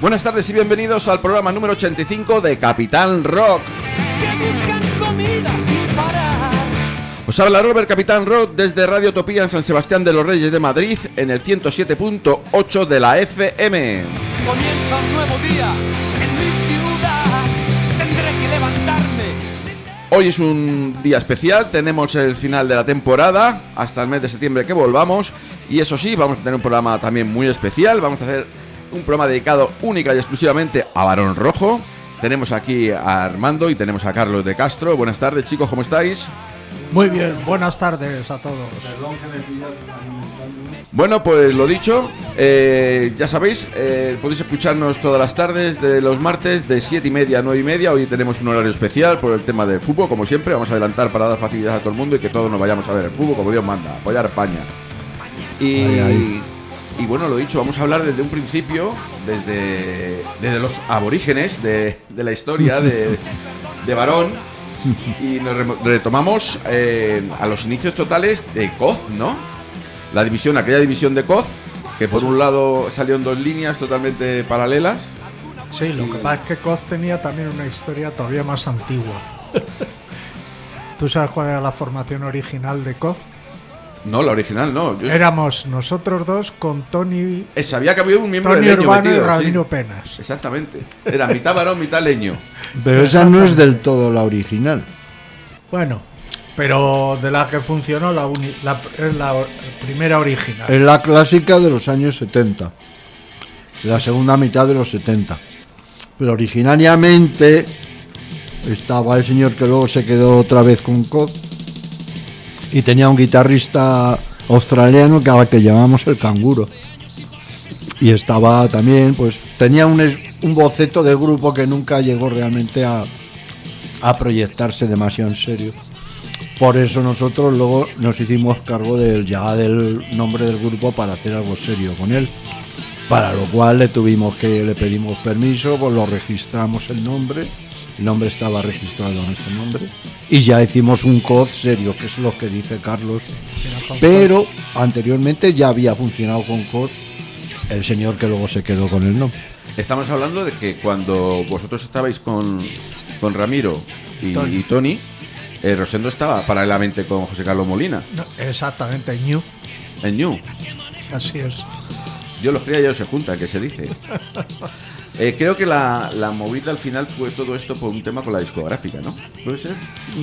Buenas tardes y bienvenidos al programa número 85 de Capitán Rock. Que buscan comida sin parar. Os habla Robert Capitán Rock desde Radio Utopía en San Sebastián de los Reyes de Madrid en el 107.8 de la FM. Comienza un nuevo día en mi ciudad. Tendré que levantarme. Hoy es un día especial, tenemos el final de la temporada hasta el mes de septiembre que volvamos. Y eso sí, vamos a tener un programa también muy especial. Vamos a hacer un programa dedicado única y exclusivamente a Barón Rojo. Tenemos aquí a Armando y tenemos a Carlos de Castro. Buenas tardes, chicos, ¿cómo estáis? Muy bien, buenas tardes a todos. Bueno, pues lo dicho, ya sabéis, podéis escucharnos todas las tardes de los martes de 7:30 a 9:30. Hoy tenemos un horario especial por el tema del fútbol, como siempre. Vamos a adelantar para dar facilidades a todo el mundo y que todos nos vayamos a ver el fútbol como Dios manda, apoyar a España. Y bueno, lo dicho, vamos a hablar desde un principio, desde los aborígenes de la historia de Barón. Y nos retomamos a los inicios totales de Coz, ¿no? Aquella división de Coz, que por un lado salió en dos líneas totalmente paralelas. Sí, lo que pasa es que Coz tenía también una historia todavía más antigua. ¿Tú sabes cuál era la formación original de Coz? No, la original no. Éramos nosotros dos con Tony. Sabía que había un miembro Tony de Leño Urbano metido, y Rabino sí. Penas. Exactamente. Era mitad Barón, mitad Leño. Pero esa no es del todo la original. Bueno, pero de la que funcionó es la primera original. Es la clásica de los años 70. La segunda mitad de los 70. Pero originariamente estaba el señor que luego se quedó otra vez con Coz. Y tenía un guitarrista australiano que a la que llamamos el Canguro. Y estaba también, pues, tenía un boceto de grupo que nunca llegó realmente a proyectarse demasiado en serio. Por eso nosotros luego nos hicimos cargo del nombre del grupo para hacer algo serio con él. Para lo cual le pedimos permiso, pues lo registramos el nombre estaba registrado en ese nombre. Y ya hicimos un Coz serio, que es lo que dice Carlos. Pero anteriormente ya había funcionado con Coz el señor que luego se quedó con el nombre. Estamos hablando de que cuando vosotros estabais con Ramiro y Tony, Rosendo estaba paralelamente con José Carlos Molina. No, exactamente, En Ñu. Así es. Yo los cría y ellos se juntan, que se dice. Creo que la movida al final fue todo esto por un tema con la discográfica, ¿no? ¿Puede ser?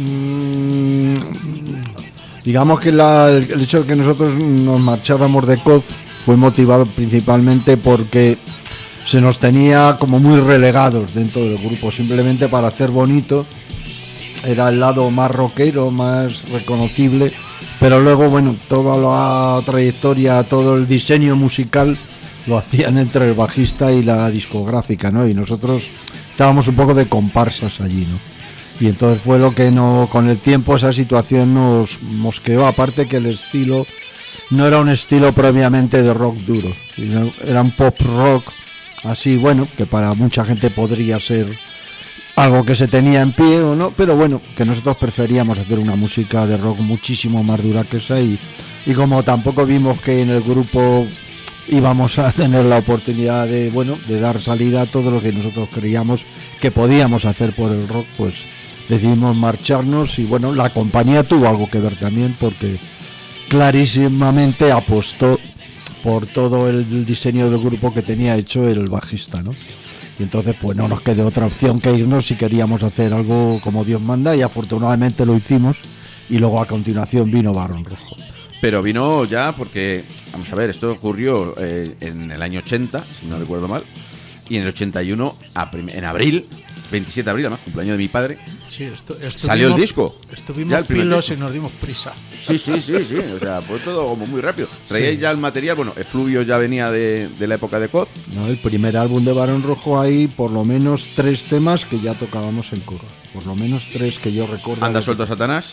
Digamos que el hecho de que nosotros nos marcháramos de Coz fue motivado principalmente porque se nos tenía como muy relegados dentro del grupo, simplemente para hacer bonito. Era el lado más rockero, más reconocible, pero luego, bueno, toda la trayectoria, todo el diseño musical lo hacían entre el bajista y la discográfica, ¿no? Y nosotros estábamos un poco de comparsas allí, ¿no? Y entonces fue lo que con el tiempo esa situación nos mosqueó, aparte que el estilo no era un estilo propiamente de rock duro, sino era un pop rock así, bueno, que para mucha gente podría ser algo que se tenía en pie o no, pero bueno, que nosotros preferíamos hacer una música de rock muchísimo más dura que esa y como tampoco vimos que en el grupo íbamos a tener la oportunidad de dar salida a todo lo que nosotros creíamos que podíamos hacer por el rock, pues decidimos marcharnos y bueno, la compañía tuvo algo que ver también porque clarísimamente apostó por todo el diseño del grupo que tenía hecho el bajista, ¿no? Y entonces pues no nos quedó otra opción que irnos si queríamos hacer algo como Dios manda y afortunadamente lo hicimos y luego a continuación vino Barón Rojo. Pero vino ya porque, vamos a ver, esto ocurrió en el año 80, si no recuerdo mal, y en el 81, en abril, 27 de abril, además, cumpleaños de mi padre, sí, salió el disco. Estuvimos filos y nos dimos prisa. Sí, o sea, fue todo como muy rápido. Traíais ya el material, bueno, Efluvio ya venía de la época de Coz. No, el primer álbum de Barón Rojo hay por lo menos 3 temas que ya tocábamos en coro. Por lo menos 3 que yo recuerdo. ¿Anda suelto Satanás?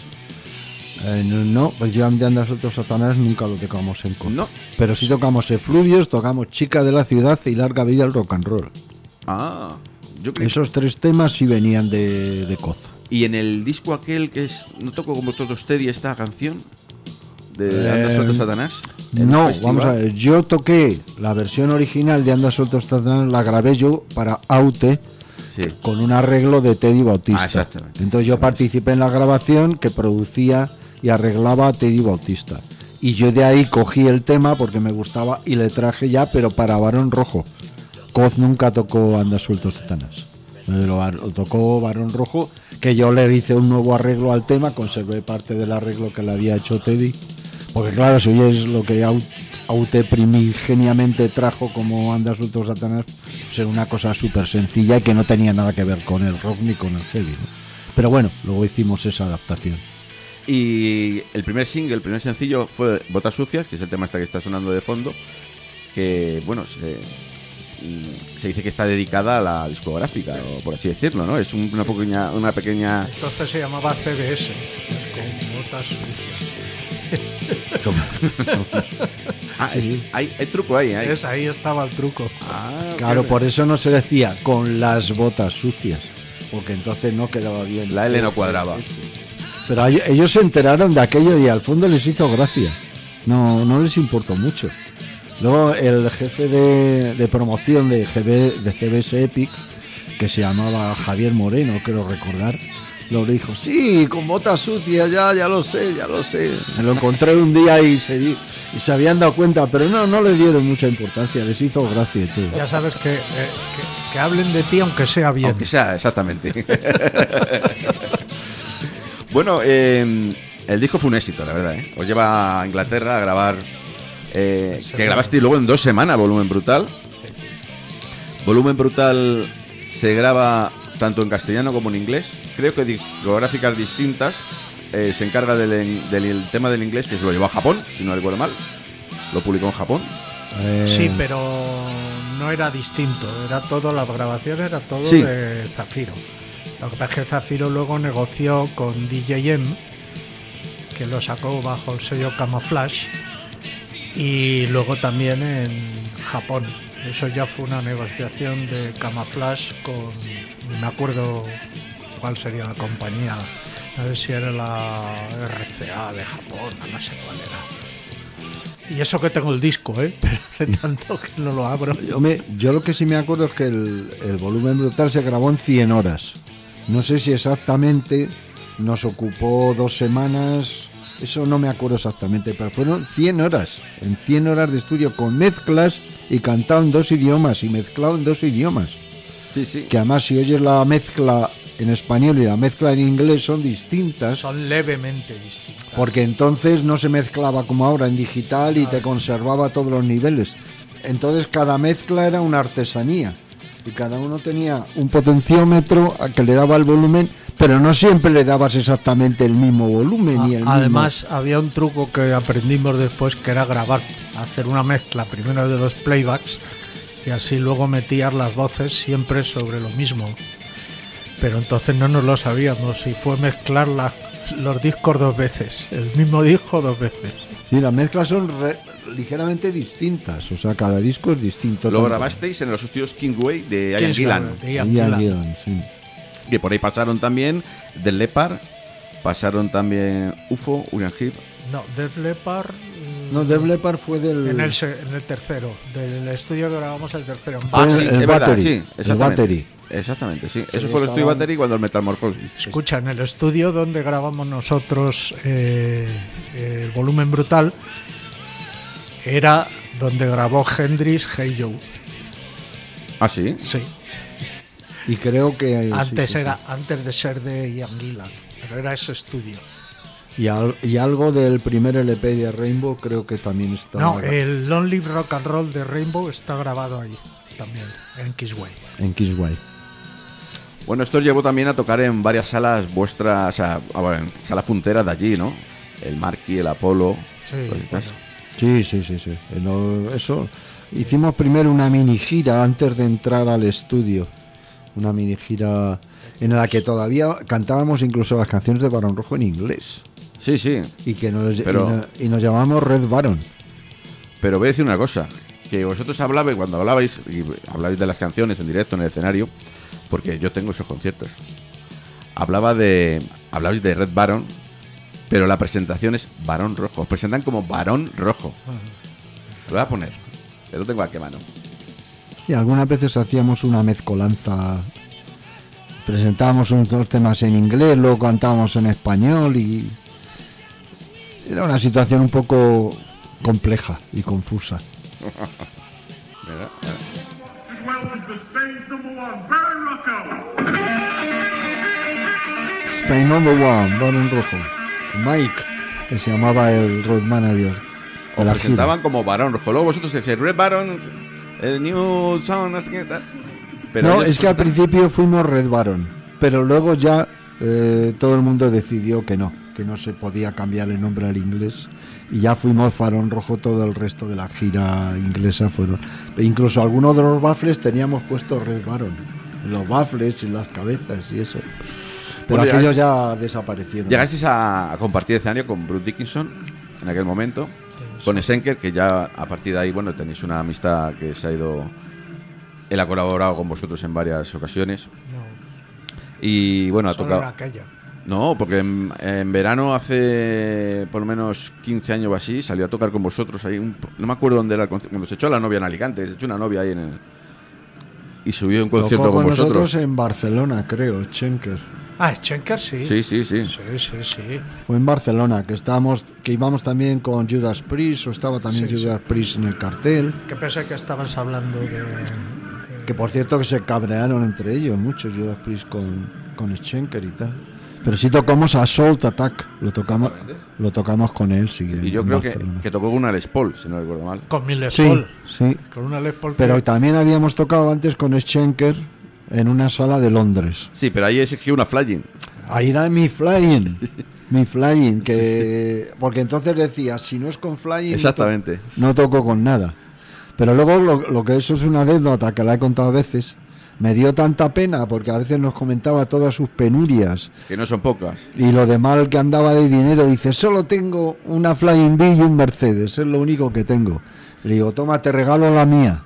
No, pues yo Anda suelto Satanás nunca lo tocamos en coro. No. Pero sí tocamos Efluvios, tocamos Chica de la Ciudad y Larga Vida al Rock and Roll. Yo creo. Esos 3 temas sí venían de Coz. Y en el disco aquel que es No toco como todos Teddy, esta canción de Anda Suelto Satanás? No, vamos a ver, yo toqué la versión original de Anda Suelto Satanás, la grabé yo para Aute, Sí. con un arreglo de Teddy Bautista. Exactamente. Entonces yo participé en la grabación que producía y arreglaba a Teddy Bautista. Y yo de ahí cogí el tema porque me gustaba y le traje ya, pero para Barón Rojo. Coz nunca tocó Anda Suelto Satanás. Lo tocó Barón Rojo, que yo le hice un nuevo arreglo al tema, conservé parte del arreglo que le había hecho Teddy. Porque claro, si oyes lo que Aute primigeniamente trajo como Anda Suelto Satanás, pues era una cosa súper sencilla y que no tenía nada que ver con el rock ni con el heavy, ¿no? Pero bueno, luego hicimos esa adaptación. Y el primer single, el primer sencillo fue Botas Sucias, que es el tema este que está sonando de fondo, que bueno, se dice que está dedicada a la discográfica, o por así decirlo, ¿no? Es una pequeña... Entonces se llamaba CBS, con botas sucias. Sí. Hay truco ahí, ¿eh? Ahí estaba el truco. Claro, por eso no se decía con las botas sucias, porque entonces no quedaba bien. La L no cuadraba. Pero ellos se enteraron de aquello y al fondo les hizo gracia. No les importó mucho. Luego el jefe de promoción de CBS Epic, que se llamaba Javier Moreno, creo recordar, lo dijo, sí, con botas sucias, ya lo sé. Me lo encontré un día y se habían dado cuenta, pero no le dieron mucha importancia, les hizo gracia y todo. Ya sabes que hablen de ti aunque sea bien. Aunque sea, exactamente. Bueno, el disco fue un éxito, la verdad, ¿eh? Os lleva a Inglaterra a grabar, que grabaste luego en 2 semanas, Volumen Brutal. Volumen Brutal se graba tanto en castellano como en inglés. Creo que discográficas distintas se encarga del tema del inglés, que se lo llevó a Japón, si no recuerdo mal. Lo publicó en Japón. Sí, pero no era distinto, era todo, la grabación era todo Sí. de Zafiro. Lo que pasa es que Zafiro luego negoció con DJM, que lo sacó bajo el sello Camouflage, y luego también en Japón. Eso ya fue una negociación de Camouflage con, no me acuerdo cuál sería la compañía, no sé si era la RCA de Japón, no sé cuál era. Y eso que tengo el disco, pero hace tanto que no lo abro. Yo lo que sí me acuerdo es que el Volumen Brutal se grabó en 100 horas. No sé si exactamente nos ocupó 2 semanas, eso no me acuerdo exactamente, pero fueron 100 horas, en 100 horas de estudio con mezclas y cantado en 2 idiomas y mezclado en 2 idiomas. Sí. Que además si oyes la mezcla en español y la mezcla en inglés son distintas. Son levemente distintas. Porque entonces no se mezclaba como ahora en digital y te conservaba todos los niveles. Entonces cada mezcla era una artesanía y cada uno tenía un potenciómetro a que le daba el volumen, pero no siempre le dabas exactamente el mismo volumen y el Además había un truco que aprendimos después, que era grabar, hacer una mezcla primero de los playbacks y así luego metías las voces siempre sobre lo mismo. Pero entonces no nos lo sabíamos y fue mezclar los discos 2 veces, el mismo disco 2 veces. Sí, las mezclas son ligeramente distintas, o sea, cada disco es distinto. Lo grabasteis en los estudios Kingway de Ian Gillan, Ian Gillan, sí. que por ahí pasaron también Del Leppard, pasaron también UFO, Uriah Heep. No, Def Leppard. No, Def Leppard fue del... En el tercero, del estudio que grabamos el tercero. Fue sí, el es verdad, Battery, sí, el exactamente. Battery. Exactamente, sí. Eso Sí, fue el estudio estaban- Battery cuando el Metamorphosis. Escucha, en el estudio donde grabamos nosotros el Volumen Brutal, era donde grabó Hendrix Hey Joe. Ah, sí. Sí. Y creo que... Antes sí. antes de ser de Ian Gillan, pero era ese estudio. Y algo del primer LP de Rainbow creo que también está... No, el Lonely Rock and Roll de Rainbow está grabado ahí también, en Kissway. En Kissway. Bueno, esto os llevó también a tocar en varias salas vuestras, o sea, salas punteras de allí, ¿no? El Marquis, el Apolo. Sí, cositas. Sí. Eso. Hicimos primero una mini gira antes de entrar al estudio. Una mini gira en la que todavía cantábamos incluso las canciones de Barón Rojo en inglés. Sí, sí. Y que Pero- nos llamamos Red Baron. Pero voy a decir una cosa, que vosotros hablabais, cuando hablabais, y hablabais de las canciones en directo en el escenario, porque yo tengo esos conciertos. Hablabais de Red Baron Pero la presentación es Barón Rojo. Os presentan como Barón Rojo. Lo voy a poner. Pero lo tengo aquí a mano. Y algunas veces hacíamos una mezcolanza. Presentábamos unos temas en inglés, luego cantábamos en español y era una situación un poco compleja y confusa. Mira. Welcome to Spain's #1, Baron Rocco. Spain number one, Baron Rojo. Mike, que se llamaba el road manager de Os la presentaban gira. como Barón Rojo. Luego vosotros decíais Red Baron, New Sound, no sé qué tal. Pero No, ellos es que al presentan- principio fuimos Red Baron, pero luego ya todo el mundo decidió que no se podía cambiar el nombre al inglés y ya fuimos Barón Rojo. Todo el resto de la gira inglesa fueron. E incluso algunos de los baffles teníamos puesto Red Baron, en los baffles, en las cabezas y eso. Pero Bueno, aquellos ya desaparecieron. Llegasteis a compartir escenario con Bruce Dickinson en aquel momento, con Schenker, que ya a partir de ahí, bueno, tenéis una amistad que se ha ido. Él ha colaborado con vosotros en varias ocasiones. No, Y bueno, ha solo tocado. era aquella. No, porque en verano hace por lo menos 15 años o así salió a tocar con vosotros ahí. No me acuerdo dónde era el concierto. Cuando se echó a la novia en Alicante, se echó una novia ahí en el. Y subió un concierto Tocó con con vosotros. nosotros en Barcelona, creo, Schenker. Ah, Schenker sí. Sí. Sí, sí. Fue en Barcelona, que íbamos también con Judas Priest, o estaba también Sí, Judas Priest en el cartel. Que pensé que estabas hablando de... Que por cierto que se cabrearon entre ellos muchos, Judas Priest con Schenker y tal. Pero sí tocamos Assault Attack, lo tocamos con él, sí. Y yo en creo Barcelona. que tocó con una Les Paul, si no recuerdo mal. Con mi Les Sí, Paul. sí. Con una Les Paul. Pero que- también habíamos tocado antes con Schenker en una sala de Londres. Sí, pero ahí exigió una flying. Ahí era mi flying, que porque entonces decía, si no es con flying, Exactamente. no toco con nada. Pero luego lo que eso es una anécdota que la he contado a veces, me dio tanta pena porque a veces nos comentaba todas sus penurias Que no son pocas. y lo de mal que andaba de dinero. Dice, solo tengo una Flying V y un Mercedes, es lo único que tengo. Le digo, toma, te regalo la mía.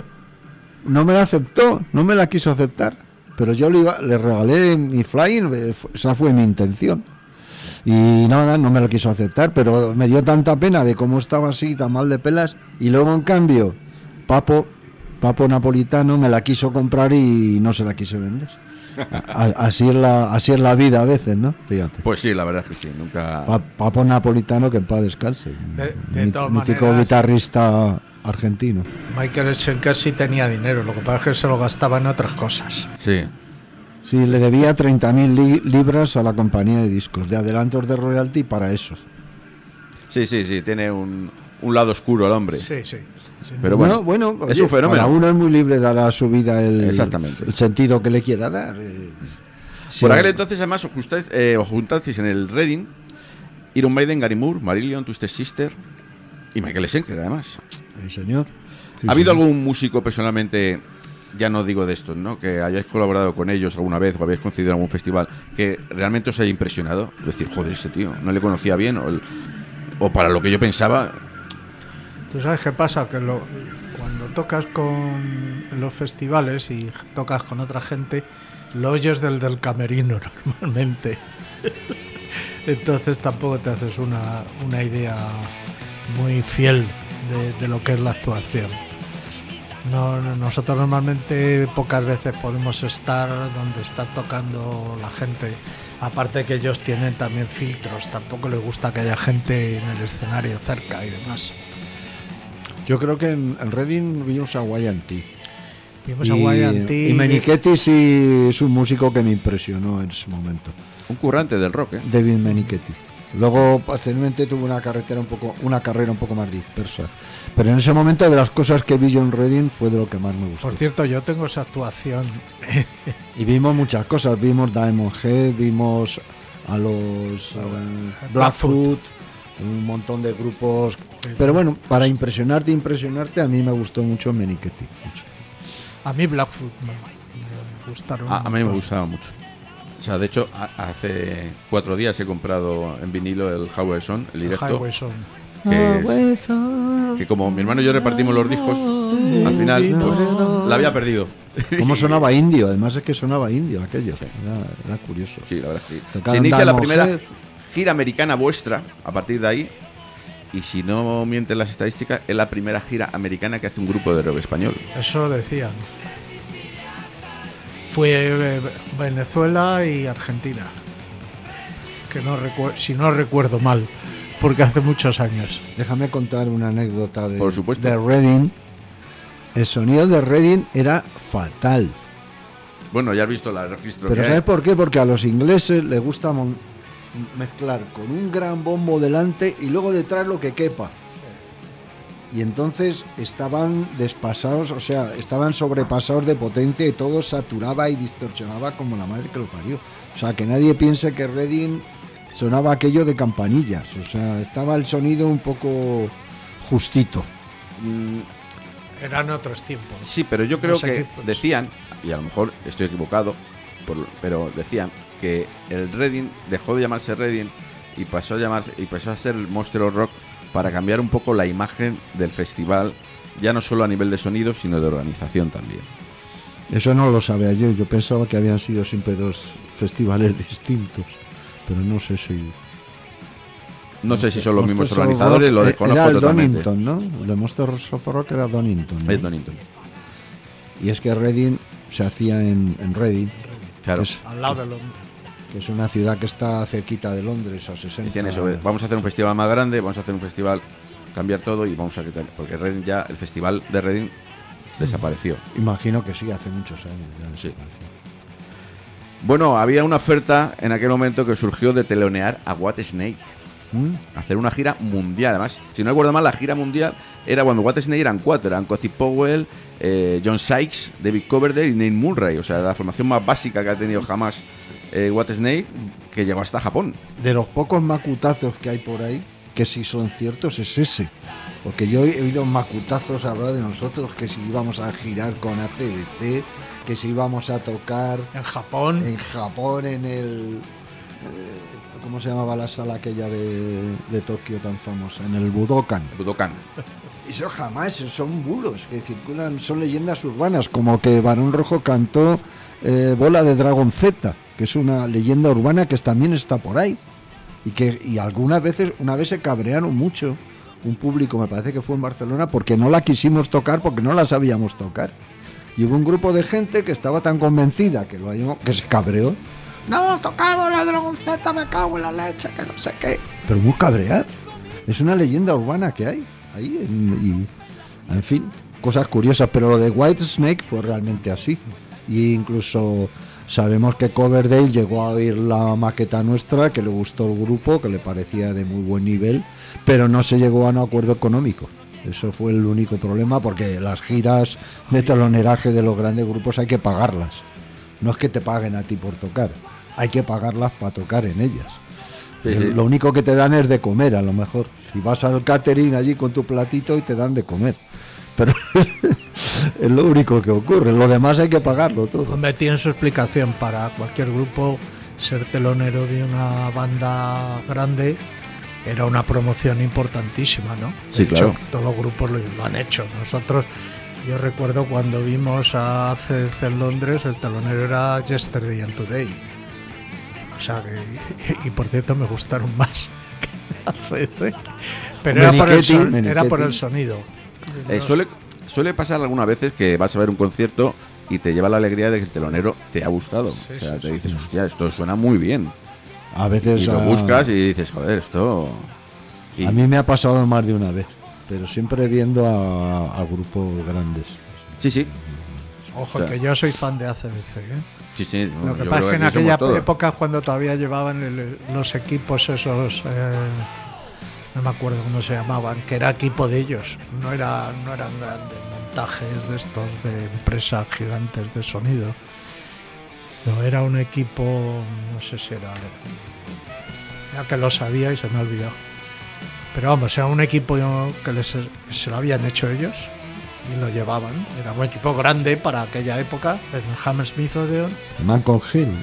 No me la aceptó, no me la quiso aceptar, pero yo le regalé mi Flying, esa fue mi intención. Y nada, no me la quiso aceptar, pero me dio tanta pena de cómo estaba así, tan mal de pelas. Y luego, en cambio, Papo Napolitano me la quiso comprar y no se la quise vender. Así es la vida a veces, ¿no? Fíjate. Pues sí, la verdad es que sí. Nunca. Papo Napolitano, que en paz descanse. De todas Mítico maneras- guitarrista argentino. Michael Schenker sí tenía dinero, lo que pasa es que se lo gastaba en otras cosas. Sí. Sí, le debía 30.000 libras a la compañía de discos, de adelantos de royalty para eso. Sí. Tiene un lado oscuro el hombre. Sí. Pero bueno, bueno, es oye, un fenómeno. cada uno es muy libre de dar a su vida Exactamente. el sentido que le quiera dar. Sí, Por aquel entonces, además, os juntasteis en el Reading, Iron Maiden, Gary Moore, Marillion, Twisted Sister y Michael Schenker, además. señor. Sí, ¿Ha habido señor. algún músico personalmente, ya no digo de estos, ¿no?, que hayáis colaborado con ellos alguna vez o habéis coincidido en algún festival que realmente os haya impresionado? Es decir, joder, este tío, no le conocía bien o para lo que yo pensaba. ¿Tú sabes qué pasa? Que cuando tocas en los festivales y tocas con otra gente, lo oyes del camerino normalmente. Entonces tampoco te haces una idea muy fiel de lo que es la actuación. Nosotros normalmente pocas veces podemos estar donde está tocando la gente. Aparte que ellos tienen también filtros, tampoco les gusta que haya gente en el escenario cerca y demás. Yo creo que en el Reading vimos a Wyanty. Vimos a Wyanty y Menichetti sí es un músico que me impresionó en ese momento. Un currante del rock, ¿eh? David Menichetti. Luego, posteriormente, tuvo una carrera un poco más dispersa. Pero en ese momento, de las cosas que vi yo en Reading, fue de lo que más me gustó. Por cierto, yo tengo esa actuación. Y vimos muchas cosas. Vimos Diamond Head, vimos a los Blackfoot, un montón de grupos. Pero bueno, para impresionarte, a mí me gustó mucho Menichetti. Mucho. A mí Blackfoot me gustaron. A mí me montón. gustaba mucho. O sea, de hecho, hace 4 días he comprado en vinilo el Highway Song, el directo. Highway Song. Que como mi hermano y yo repartimos los discos, al final pues, la había perdido. ¿Cómo sonaba indio? Además es que sonaba indio aquello. Era curioso. Sí, la verdad, sí. Tocaban Se inicia la Diamond primera. Head. gira americana vuestra a partir de ahí. Y si no mienten las estadísticas, es la primera gira americana que hace un grupo de rock español. Eso decían. Fue Venezuela y Argentina. Que si no recuerdo mal, porque hace muchos años. Déjame contar una anécdota Por supuesto. de Reading. El sonido de Reading era fatal. Bueno, ya has visto la registro. Pero que ¿sabes hay. por qué? Porque a los ingleses les gusta mezclar con un gran bombo delante y luego detrás lo que quepa. Y entonces estaban despasados, o sea, estaban sobrepasados de potencia y todo saturaba y distorsionaba como la madre que lo parió. O sea, que nadie piense que Reading sonaba aquello de campanillas. O sea, estaba el sonido un poco justito. Eran otros tiempos. Sí, pero yo creo Los que equipos. decían, y a lo mejor estoy equivocado, pero decían que el Reading dejó de llamarse Reading y pasó a ser el Monster of Rock para cambiar un poco la imagen del festival, ya no solo a nivel de sonido, sino de organización también. Eso no lo sabía yo pensaba que habían sido siempre dos festivales distintos, pero no sé si... No sé si son los mismos Monsters of organizadores, Rock, lo desconozco era el totalmente. Donington, ¿no? El de Monsters of Rock era Donington, ¿no? Es Donington. Y es que Reading se hacía en Reading, Claro. Es- Al lado de Londres. que es una ciudad que está cerquita de Londres, a 60. Decían eso, vamos a hacer un festival más grande, vamos a hacer un festival, cambiar todo y vamos a quitar, porque Reading ya, el festival de Reading desapareció. Imagino que sí, hace muchos años. Ya Sí. desapareció. Bueno, había una oferta en aquel momento que surgió de telonear a Whitesnake, hacer una gira mundial. Además, si no recuerdo mal, la gira mundial era cuando Whitesnake eran 4, eran Cozy Powell, John Sykes, David Coverdale y Neil Murray, o sea, la formación más básica que ha tenido jamás Whitesnake, que llegó hasta Japón. De los pocos macutazos que hay por ahí, que si son ciertos es ese. Porque yo he oído macutazos hablar de nosotros, que si íbamos a girar con AC/DC, que si íbamos a tocar En Japón. en Japón, en el... ¿cómo se llamaba la sala aquella de Tokio tan famosa? En el Budokan. Budokan. Eso jamás, son bulos que circulan, son leyendas urbanas, como que Barón Rojo cantó Bola de Dragon Z, que es una leyenda urbana que también está por ahí. Y algunas veces, una vez se cabrearon mucho, un público, me parece que fue en Barcelona, porque no la quisimos tocar, porque no la sabíamos tocar. Y hubo un grupo de gente que estaba tan convencida que se cabreó. No, tocamos la Dragon Z, me cago en la leche, que no sé qué. Pero muy cabreado. Es una leyenda urbana que hay ahí. En fin, cosas curiosas. Pero lo de Whitesnake fue realmente así. Y incluso sabemos que Coverdale llegó a oír la maqueta nuestra, que le gustó el grupo, que le parecía de muy buen nivel, pero no se llegó a un acuerdo económico. Eso fue el único problema, porque las giras de teloneraje de los grandes grupos hay que pagarlas. No es que te paguen a ti por tocar, hay que pagarlas para tocar en ellas. Sí, sí. Lo único que te dan es de comer, a lo mejor. Si vas al catering allí con tu platito y te dan de comer. Pero es lo único que ocurre. Lo demás hay que pagarlo todo. Hombre, tiene su explicación. Para cualquier grupo, ser telonero de una banda grande era una promoción importantísima, ¿no? Sí, De hecho, claro. todos los grupos lo han hecho. Nosotros, yo recuerdo cuando vimos a ACDC en Londres, el telonero era Yesterday and Today. O sea que, y por cierto, me gustaron más que ACDC. Pero era por el sonido. Suele pasar algunas veces que vas a ver un concierto y te lleva la alegría de que el telonero te ha gustado. Sí, o sea, sí, te sí. dices, hostia, esto suena muy bien. A veces Y lo buscas y dices, joder, esto... Y a mí me ha pasado más de una vez, pero siempre viendo a grupos grandes. sí, sí. Ojo, O sea, que yo soy fan de ACDC, ¿eh? Sí, sí. Lo que yo pasa es creo que en aquí aquella somos todos. época, cuando todavía llevaban los equipos esos, no me acuerdo cómo se llamaban, que era equipo de ellos, no eran grandes montajes de estos de empresas gigantes de sonido. No, era un equipo, no sé si era, ya que lo sabía y se me ha olvidado. Pero vamos, era un equipo que se lo habían hecho ellos y lo llevaban. Era un equipo grande para aquella época, en el Hammersmith Odeon. El Malcolm Hill.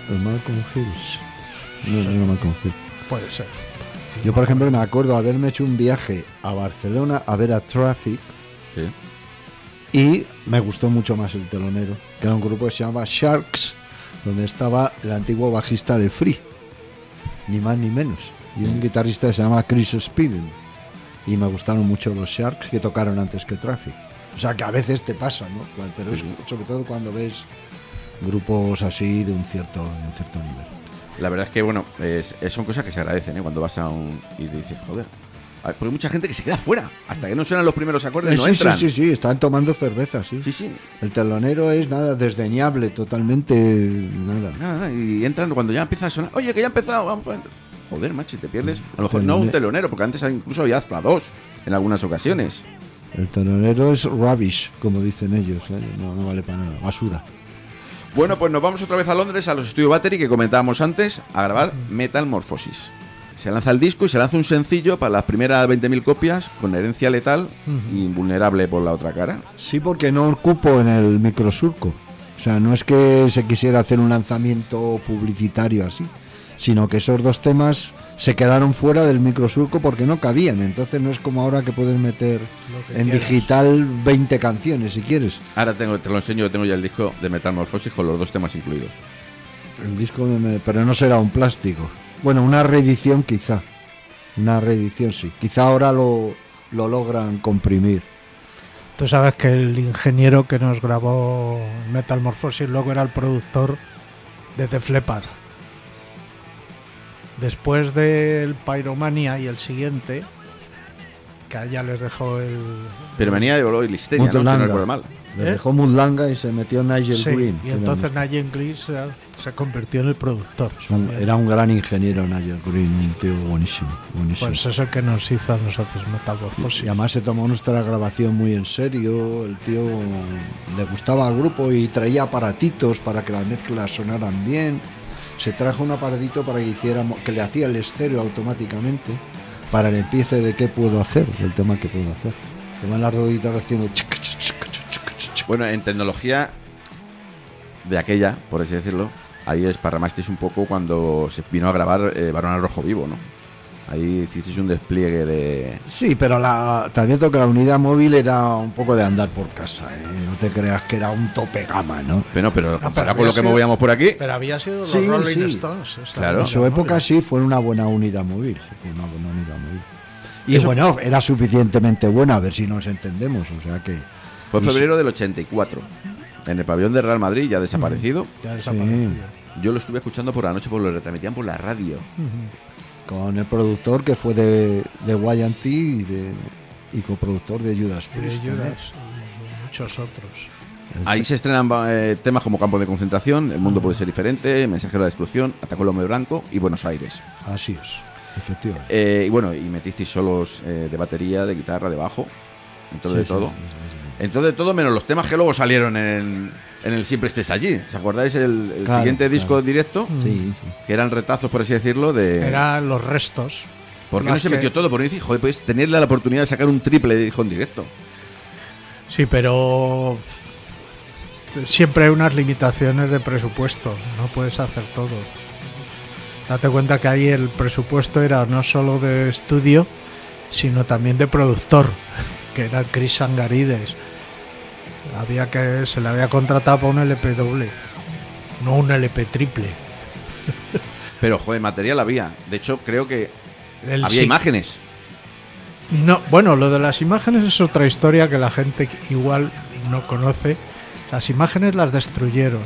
No, Malcolm Hill. Puede ser. Yo, por ejemplo, me acuerdo haberme hecho un viaje a Barcelona a ver a Traffic Sí. y me gustó mucho más el telonero, que era un grupo que se llamaba Sharks, donde estaba el antiguo bajista de Free, ni más ni menos. y un guitarrista que se llama Chris Speeden. Y me gustaron mucho los Sharks, que tocaron antes que Traffic. O sea que a veces te pasa, ¿no? Pero es sobre todo cuando ves grupos así de un cierto nivel. La verdad es que, bueno, son cosas que se agradecen, ¿eh? Cuando vas a un... y dices, joder. Porque hay mucha gente que se queda fuera. Hasta que no suenan los primeros acordes, no entran. Sí, están tomando cerveza, sí. Sí. El telonero es nada, desdeñable, totalmente nada. Nada, y entran cuando ya empieza a sonar. Oye, que ya ha empezado, vamos a entrar. Joder, macho, te pierdes. A lo mejor no un telonero, porque antes incluso había hasta 2 en algunas ocasiones. El telonero es rubbish, como dicen ellos, ¿eh? No vale para nada, basura. Bueno, pues nos vamos otra vez a Londres, a los estudios Battery que comentábamos antes, a grabar Metamorphosis. Se lanza el disco y se lanza un sencillo para las primeras 20.000 copias con Herencia Letal e Invulnerable por la otra cara. Sí, porque no cupo en el microsurco. O sea, no es que se quisiera hacer un lanzamiento publicitario así, sino que esos 2 temas se quedaron fuera del microsurco porque no cabían. Entonces no es como ahora que puedes meter en quieras. Digital 20 canciones si quieres. Ahora te lo enseño, tengo ya el disco de Metamorphosis con los 2 temas incluidos. El disco pero no será un plástico. Bueno, una reedición quizá. Una reedición sí. Quizá ahora lo logran comprimir. Tú sabes que el ingeniero que nos grabó Metamorphosis luego era el productor de Def Leppard. Después del Pyromania y el siguiente, que allá les dejó el... Pyromania de Olo y Listeria, ¿no? Si no recuerdo mal. Le dejó Mudlanga y se metió Nigel sí, Green. Y entonces Nigel Green se convirtió en el productor. Era un gran ingeniero Nigel Green, un tío buenísimo. Pues es el que nos hizo a nosotros Metamorphosis. Y además se tomó nuestra grabación muy en serio. El tío le gustaba al grupo y traía aparatitos para que las mezclas sonaran bien. Se trajo un aparatito para que le hacía el estéreo automáticamente para el empiece de qué puedo hacer, el tema que puedo hacer. Se van las 2 guitarras haciendo... Bueno, en tecnología de aquella, por así decirlo, ahí esparramasteis un poco cuando se vino a grabar Barón al Rojo Vivo, ¿no? Ahí hicisteis un despliegue de... Sí, pero también que la unidad móvil era un poco de andar por casa, ¿eh? No te creas que era un tope gama, ¿no? Pero comparado con lo que movíamos por aquí... Pero había sido los Rolling Stones. Claro. En su época sí fue una buena unidad móvil. Y eso, bueno, era suficientemente buena, a ver si nos entendemos, o sea que... Fue en febrero del 84, en el pabellón del Real Madrid, ya desaparecido. Ya desaparecido. Sí. Yo lo estuve escuchando por la noche, porque lo retransmitían por la radio. Con el productor que fue de Y&T y coproductor de Judas Priest. Y muchos otros. Ahí se estrenan temas como Campo de Concentración, El Mundo Puede Ser Diferente, Mensajero de la Destrucción, Atacó el Hombre Blanco y Buenos Aires. Así es, efectivamente. Y bueno, y metisteis solos de batería, de guitarra, de bajo, dentro de todo. Dentro de todo, menos los temas que luego salieron en el Siempre Estés Allí. ¿Os acordáis el siguiente disco directo? Sí. Que eran retazos, por así decirlo, de... Eran los restos. ¿Por qué no se metió todo? Porque dice, joder, pues tenerle la oportunidad de sacar un triple de disco en directo. Sí, pero siempre hay unas limitaciones de presupuesto. No puedes hacer todo. Date cuenta que ahí el presupuesto era no solo de estudio, sino también de productor, que era Chris Sangarides. Se le había contratado para un LP doble, no un LP triple. Pero, joder, material había. De hecho, creo que había imágenes. No, bueno, lo de las imágenes es otra historia que la gente igual no conoce. Las imágenes las destruyeron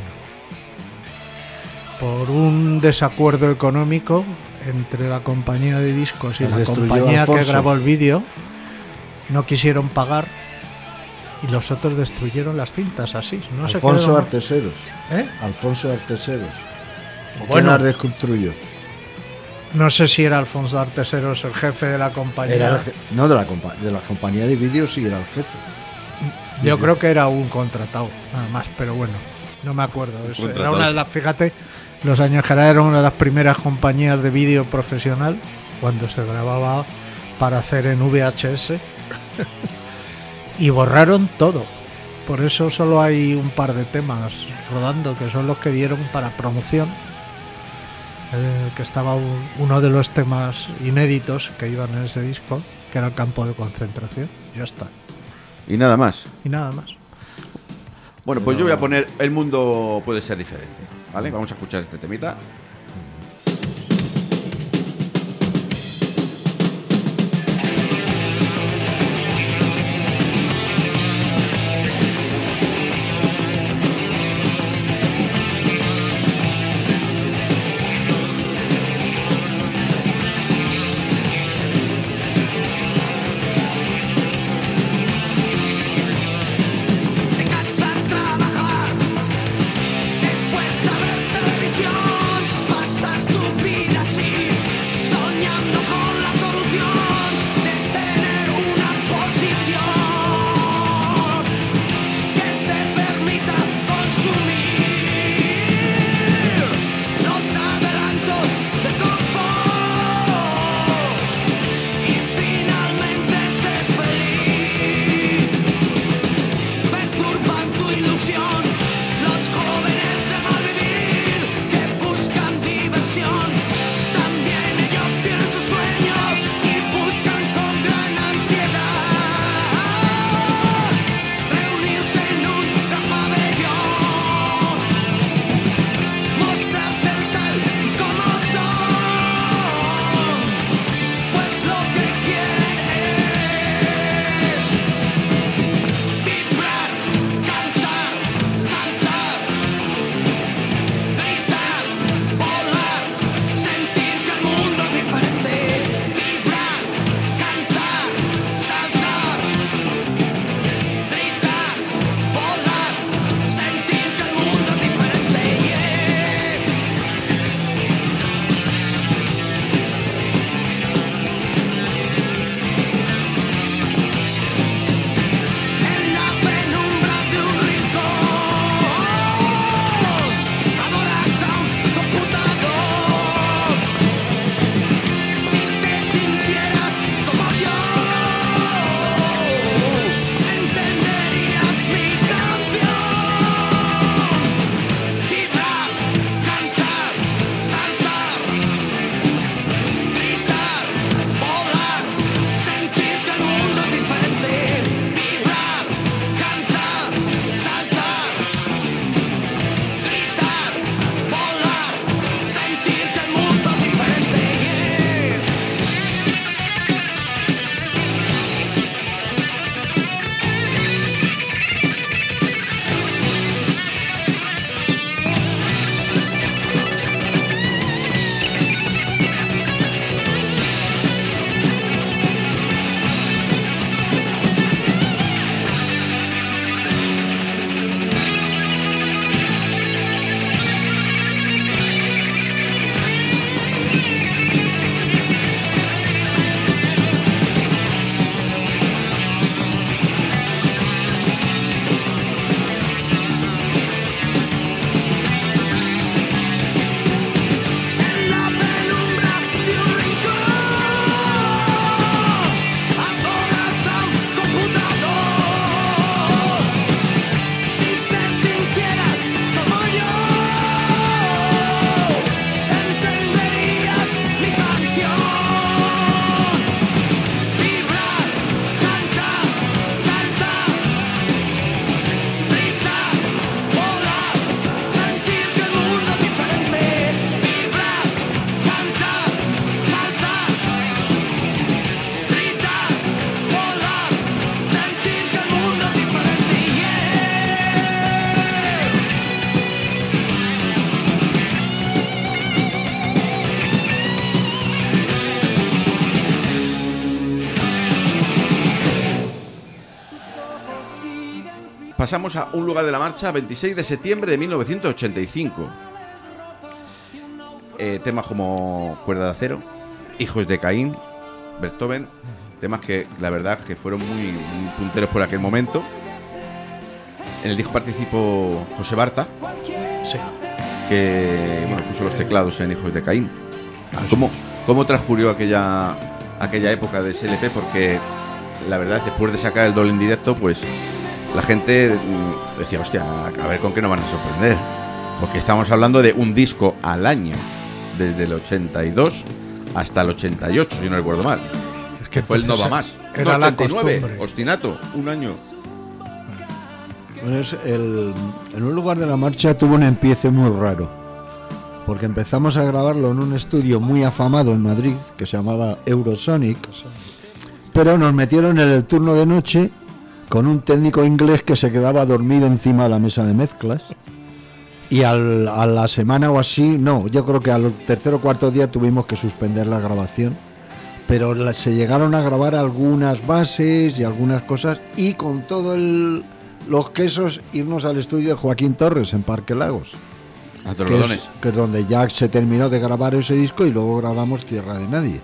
por un desacuerdo económico entre la compañía de discos y la compañía Alfonso, que grabó el vídeo. No quisieron pagar y los otros destruyeron las cintas así. No Alfonso Arteseros. Alfonso Arteseros. ¿Quién las destruyó? No sé si era Alfonso Arteseros el jefe de la compañía. De la compañía de vídeos sí era el jefe. Yo creo que era un contratado, nada más, pero bueno, no me acuerdo. Era una de las, fíjate, los años que era una de las primeras compañías de vídeo profesional cuando se grababa para hacer en VHS y borraron todo. Por eso solo hay un par de temas rodando que son los que dieron para promoción. Que estaba uno de los temas inéditos que iban en ese disco, que era el Campo de Concentración. Ya está. Y nada más. Bueno, pues yo voy a poner El Mundo Puede Ser Diferente, ¿vale? Vamos a escuchar este temita. Pasamos a Un lugar de la marcha, 26 de septiembre de 1985. Temas como Cuerda de acero, Hijos de Caín, Beethoven, temas que la verdad que fueron muy punteros por aquel momento. En el disco participó José Barta, Sí. que bueno, puso los teclados en Hijos de Caín. ¿Cómo transcurrió aquella época de SLP? Porque la verdad, después de sacar el doble en directo, pues la gente decía, hostia, a ver con qué nos van a sorprender. Porque estamos hablando de un disco al año, desde el 82 hasta el 88, si no recuerdo mal. Es que Fue el entonces Nova Más. era la 89, costumbre. Ostinato, un año. Pues en Un lugar de la marcha tuvo un empiece muy raro, porque empezamos a grabarlo en un estudio muy afamado en Madrid que se llamaba Eurosonic, pero nos metieron en el turno de noche con un técnico inglés que se quedaba dormido encima de la mesa de mezclas, y a la semana o así, no, yo creo que al tercer o cuarto día tuvimos que suspender la grabación, pero se llegaron a grabar algunas bases y algunas cosas, y con todo los quesos irnos al estudio de Joaquín Torres en Parque Lagos, A que Torrelodones. que es donde ya se terminó de grabar ese disco, y luego grabamos Tierra de Nadie.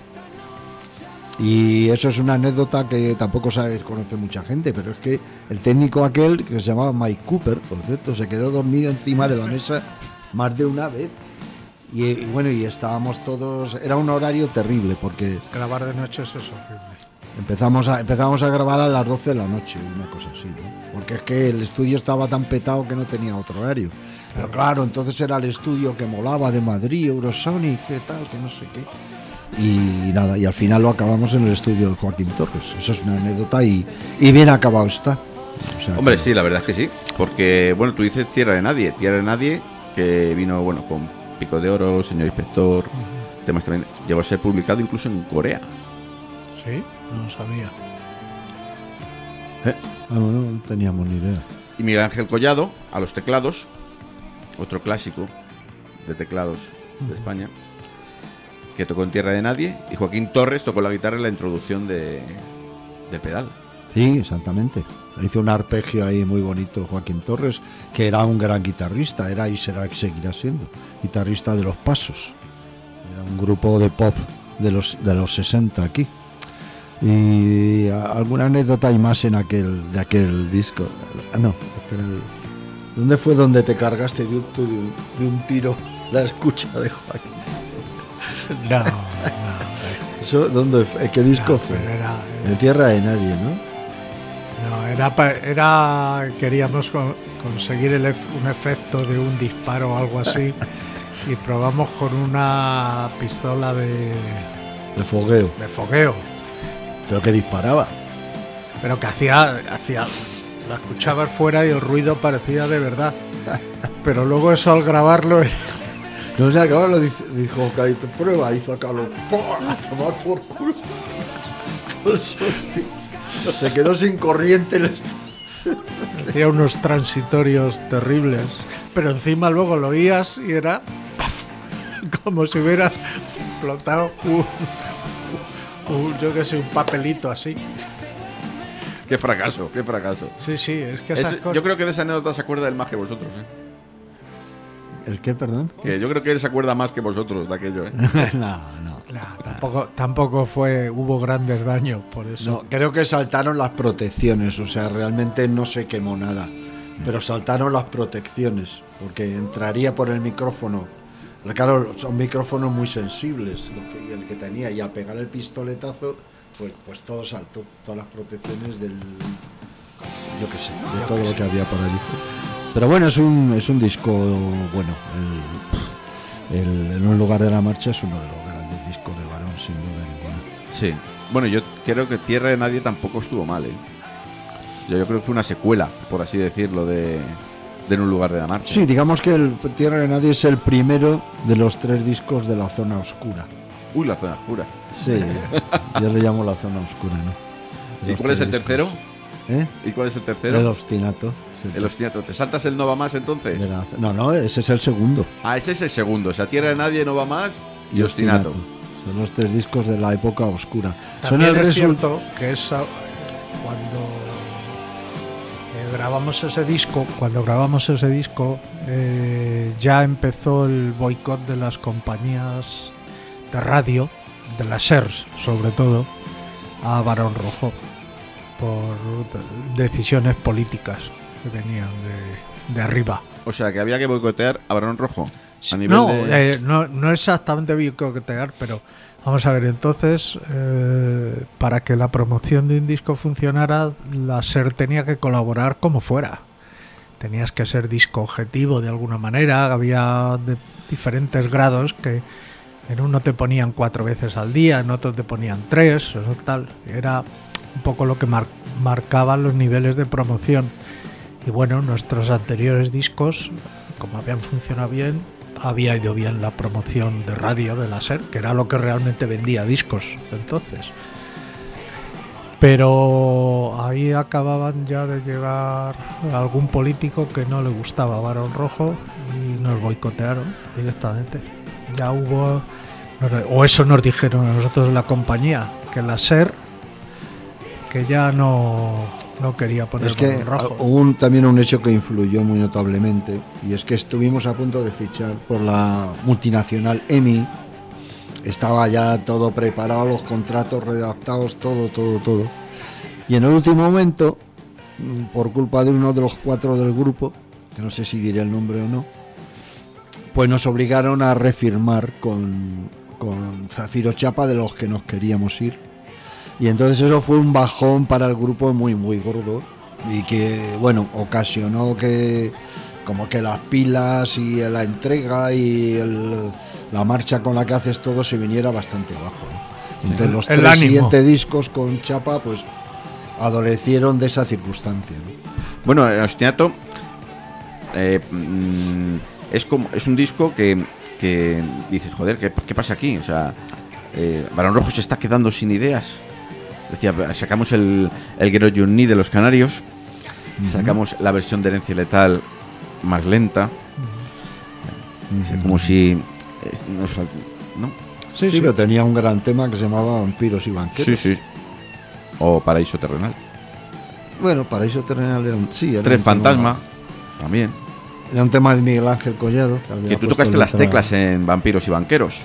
Y eso es una anécdota que tampoco conoce mucha gente, pero es que el técnico aquel, que se llamaba Mike Cooper, por cierto, se quedó dormido encima de la mesa más de una vez. Y bueno, y estábamos todos, era un horario terrible, porque Grabar de noche eso es horrible. empezamos a grabar a las 12 de la noche, una cosa así, ¿no? Porque es que el estudio estaba tan petado que no tenía otro horario. Pero claro, entonces era el estudio que molaba de Madrid, Eurosonic, que tal, que no sé qué. Y nada, y al final lo acabamos en el estudio de Joaquín Torres. Eso es una anécdota y bien acabado está. O sea, Hombre, sí, la verdad es que sí. Porque, bueno, tú dices Tierra de Nadie. Tierra de Nadie, que vino, bueno, con Pico de Oro, Señor Inspector. Temas también. Llegó a ser publicado incluso en Corea. Sí, no lo sabía. no teníamos ni idea. Y Miguel Ángel Collado, a los teclados. Otro clásico de teclados de España, que tocó en Tierra de Nadie. Y Joaquín Torres tocó la guitarra en la introducción del pedal. Sí, exactamente. Hizo un arpegio ahí muy bonito Joaquín Torres, que era un gran guitarrista, era y seguirá siendo guitarrista de Los Pasos. Era un grupo de pop de los 60 aquí. Y alguna anécdota hay más de aquel disco. No, espera. ¿Dónde fue donde te cargaste de un tiro la escucha de Joaquín? No. ¿Eso dónde fue? ¿Qué disco fue? Pero era, De Tierra de Nadie, ¿no? era queríamos conseguir un efecto de un disparo o algo así y probamos con una pistola de fogueo, Pero que disparaba. pero que hacía la escuchabas fuera y el ruido parecía de verdad, pero luego eso al grabarlo era... No sé, acaba lo dijo Caíto, prueba, hizo acá lo a tomar por culo. Se quedó sin corriente el hacía unos transitorios terribles, pero encima luego lo oías y era ¡paf! Como si hubieras explotado yo que sé, un papelito así. Qué fracaso, qué fracaso. Sí, es que esas cosas... Yo creo que de esa anécdota se acuerda él más que vosotros, ¿eh? ¿El qué, perdón? Que yo creo que él se acuerda más que vosotros de aquello, ¿eh? No. Tampoco hubo grandes daños por eso. No, creo que saltaron las protecciones, o sea, realmente no se quemó nada, pero saltaron las protecciones, porque entraría por el micrófono. Claro, son micrófonos muy sensibles, y el que tenía, y al pegar el pistoletazo, pues todo saltó, todas las protecciones yo qué sé, de todo lo que había por allí. Pero bueno, es un disco bueno. En Un lugar de la marcha es uno de los grandes discos de Barón, sin duda ninguna. Sí. Bueno, yo creo que Tierra de Nadie tampoco estuvo mal, ¿eh? Yo creo que fue una secuela, por así decirlo, de En un lugar de la marcha. Sí, digamos que el Tierra de Nadie es el primero de los 3 discos de la zona oscura. Uy, la zona oscura. Sí, yo le llamo la zona oscura, ¿no? ¿Y cuál es el tercero? ¿Eh? ¿Y cuál es el tercero? El Obstinato. El Ostinato. ¿Te saltas el No va más entonces? No, ese es el segundo. Ah, ese es el segundo. O sea, Tierra de Nadie, No va más y Ostinato. Son los 3 discos de la época oscura. También Son el es cierto que cuando grabamos ese disco, cuando grabamos ese disco, ya empezó el boicot de las compañías de radio, de la SER sobre todo, a Barón Rojo, por decisiones políticas que venían de arriba. O sea, que había que boicotear a Barón Rojo. A nivel No, de... no exactamente boicotear, pero vamos a ver, entonces, para que la promoción de un disco funcionara, la SER tenía que colaborar como fuera. Tenías que ser disco objetivo de alguna manera, había de diferentes grados que en uno te ponían 4 veces al día, en otro te ponían 3, o tal. Era un poco lo que marcaban los niveles de promoción. Y bueno, nuestros anteriores discos, como habían funcionado bien, había ido bien la promoción de radio de la SER, que era lo que realmente vendía discos entonces. Pero ahí acababan ya de llegar algún político que no le gustaba a Barón Rojo y nos boicotearon directamente. Ya hubo, o eso nos dijeron a nosotros de la compañía, que la SER, que ya no quería poner Es que Barón Rojo. hubo también un hecho que influyó muy notablemente, y es que estuvimos a punto de fichar por la multinacional EMI. Estaba ya todo preparado, los contratos redactados, todo. Y en el último momento, por culpa de uno de los 4 del grupo, que no sé si diré el nombre o no, pues nos obligaron a refirmar con Zafiro Chapa, de los que nos queríamos ir. Y entonces eso fue un bajón para el grupo muy gordo, y que, bueno, ocasionó que como que las pilas y la entrega y la marcha con la que haces todo se viniera bastante abajo, ¿no? Entonces los 3 siguientes discos con Chapa pues adolecieron de esa circunstancia, ¿no? Bueno, el Ostinato es un disco que dices, joder, ¿qué pasa aquí? O sea, Barón Rojo se está quedando sin ideas. Decía, sacamos el Get On Your Knee de los Canarios, sacamos la versión de Herencia Letal más lenta, como si ¿no? Sí, pero tenía un gran tema que se llamaba Vampiros y Banqueros. Sí. O Paraíso Terrenal. Bueno, Paraíso Terrenal era Tren Fantasma también. Era un tema de Miguel Ángel Collado. Que tú tocaste las teclas en Vampiros y Banqueros.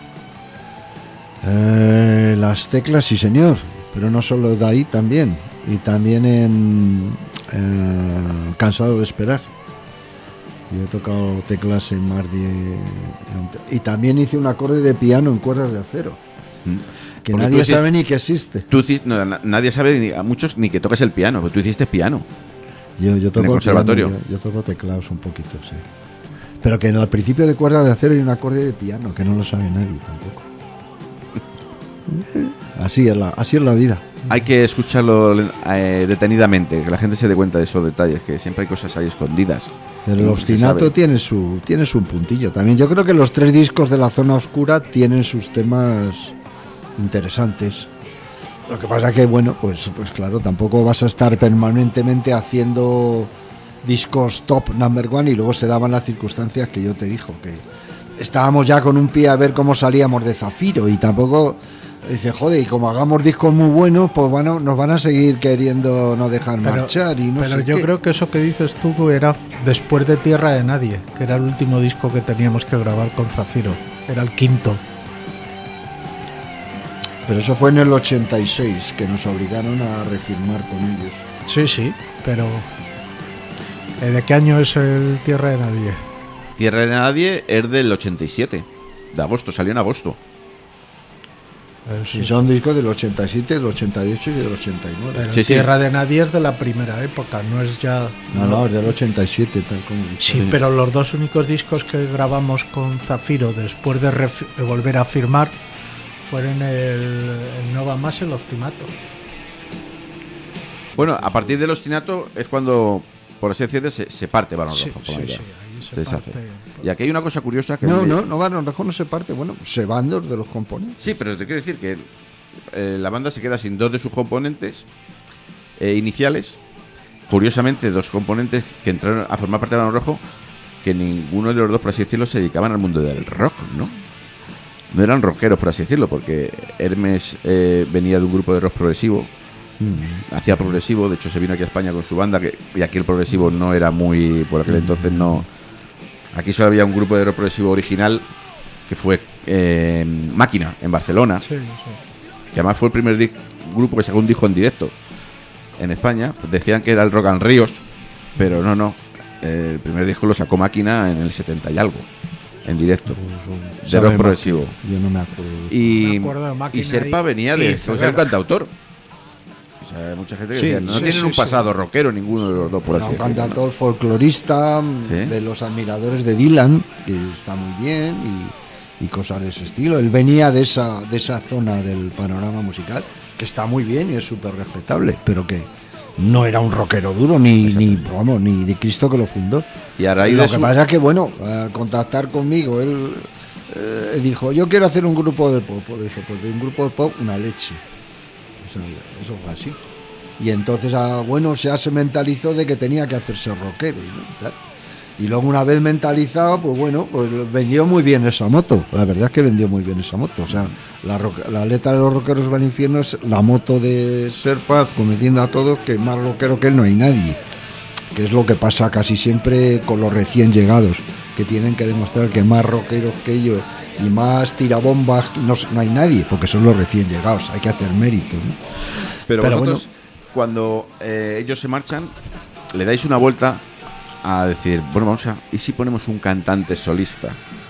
Las teclas, sí señor, pero no solo de ahí, también. Y también en Cansado de Esperar. Yo he tocado teclas en más de... Y también hice un acorde de piano en cuerdas de acero. Que porque nadie sabe ni que existe. Nadie sabe, a muchos, ni que toques el piano, pero tú hiciste piano. Yo toco en el conservatorio. Yo toco teclados un poquito, sí. Pero que en el principio de cuerdas de acero hay un acorde de piano, que no lo sabe nadie tampoco. Así es la vida. Hay que escucharlo detenidamente, que la gente se dé cuenta de esos detalles, que siempre hay cosas ahí escondidas. Pero el Ostinato tiene su puntillo también. Yo creo que los 3 discos de la Zona Oscura tienen sus temas interesantes. Lo que pasa que, bueno, pues claro, tampoco vas a estar permanentemente haciendo discos top number 1, y luego se daban las circunstancias que yo te dijo, que estábamos ya con un pie a ver cómo salíamos de Zafiro, y tampoco dice, joder, y como hagamos discos muy buenos, pues bueno, nos van a seguir queriendo no dejar marchar y no sé. Pero yo creo que eso que dices tú era después de Tierra de Nadie, que era el último disco que teníamos que grabar con Zafiro, era el 5º. Pero eso fue en el 86, que nos obligaron a refirmar con ellos. Sí, pero ¿de qué año es el Tierra de Nadie? Tierra de Nadie es del 87, de agosto, salió en agosto. Sí, son discos del 87, del 88 y del 89. Pero Sí. Tierra de Nadie es de la primera época, no es ya... No, es del 87, tal como dice. Sí, pero los 2 únicos discos que grabamos con Zafiro después de volver a firmar fueron el No Va Más, el Ostinato. Bueno, a partir del Ostinato es cuando, por así decirlo, se parte Barón Rojo. por la idea. ahí se Se deshace. parte. Y aquí hay una cosa curiosa que... No, Barón Rojo no se parte, bueno, se van 2 de los componentes. Sí, pero te quiero decir que la banda se queda sin 2 de sus componentes iniciales. Curiosamente, 2 componentes que entraron a formar parte de Barón Rojo, que ninguno de los 2, por así decirlo, se dedicaban al mundo del rock, ¿no? No eran rockeros, por así decirlo, porque Hermes venía de un grupo de rock progresivo Hacía progresivo, de hecho se vino aquí a España con su banda, y aquí el progresivo no era muy... Por aquel entonces no... Aquí solo había un grupo de rock progresivo original que fue Máquina, en Barcelona, Sí, sí. que además fue el primer grupo que sacó un disco en directo en España. Decían que era el Rock and Ríos, pero no. El primer disco lo sacó Máquina en el 70 y algo, en directo, de Sabe rock progresivo. Yo no me acuerdo. Me acuerdo de Máquina Y Serpa y- venía y de ser Ceguera. un cantautor. O sea, mucha gente que Sí, decía, no sí, tienen sí, un sí. pasado rockero ninguno de los dos, por así Un decirlo, ¿no? cantautor folclorista, Sí. de los admiradores de Dylan, que está muy bien, y cosas de ese estilo. Él venía de esa zona del panorama musical, que está muy bien y es súper respetable, pero que no era un rockero duro, ni Cristo que lo fundó. Y a raíz Lo de que su... pasa es que, bueno, al contactar conmigo, él dijo, yo quiero hacer un grupo de pop. Le dije, pues de un grupo de pop, una leche. O sea, eso fue así. Y entonces, se mentalizó de que tenía que hacerse rockero, ¿no? Tal. Y luego, una vez mentalizado, pues vendió muy bien esa moto. La verdad es que vendió muy bien esa moto. O sea, la letra de Los Rockeros van al infierno es la moto de Serpaz, convenciendo a todos que más rockero que él no hay nadie. Que es lo que pasa casi siempre con los recién llegados, que tienen que demostrar que más rockeros que ellos y más tirabombas no hay nadie, porque son los recién llegados. Hay que hacer mérito, ¿no? Pero Pero vosotros, cuando ellos se marchan, le dais una vuelta a decir, bueno, ¿y si ponemos un cantante solista?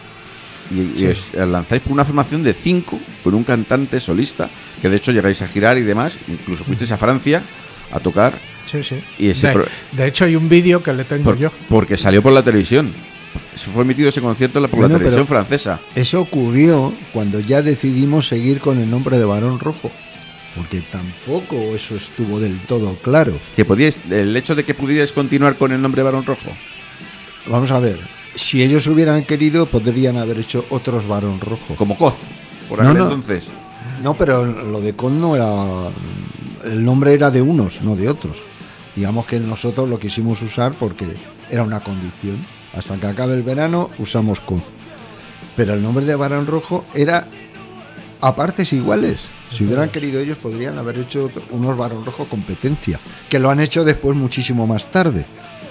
Y os lanzáis por una formación de 5 con un cantante solista, que de hecho llegáis a girar y demás, incluso fuisteis a Francia a tocar, Sí, sí. Y ese de hecho, hay un vídeo que le tengo yo. porque salió por la televisión. Se fue emitido ese concierto por la Bueno, televisión pero francesa. Eso ocurrió cuando ya decidimos seguir con el nombre de Barón Rojo, porque tampoco eso estuvo del todo claro. Que podíais, el hecho de que pudierais continuar con el nombre Barón Rojo. Vamos a ver, si ellos hubieran querido, podrían haber hecho otros Barón Rojo. Como Coz, por No, aquel no. entonces. No, pero lo de Con no era... El nombre era de unos, no de otros. Digamos que nosotros lo quisimos usar porque era una condición. Hasta que acabe el verano usamos Con. Pero el nombre de Barón Rojo era a partes iguales. Si hubieran querido ellos, podrían haber hecho unos Barón Rojo competencia, que lo han hecho después muchísimo más tarde,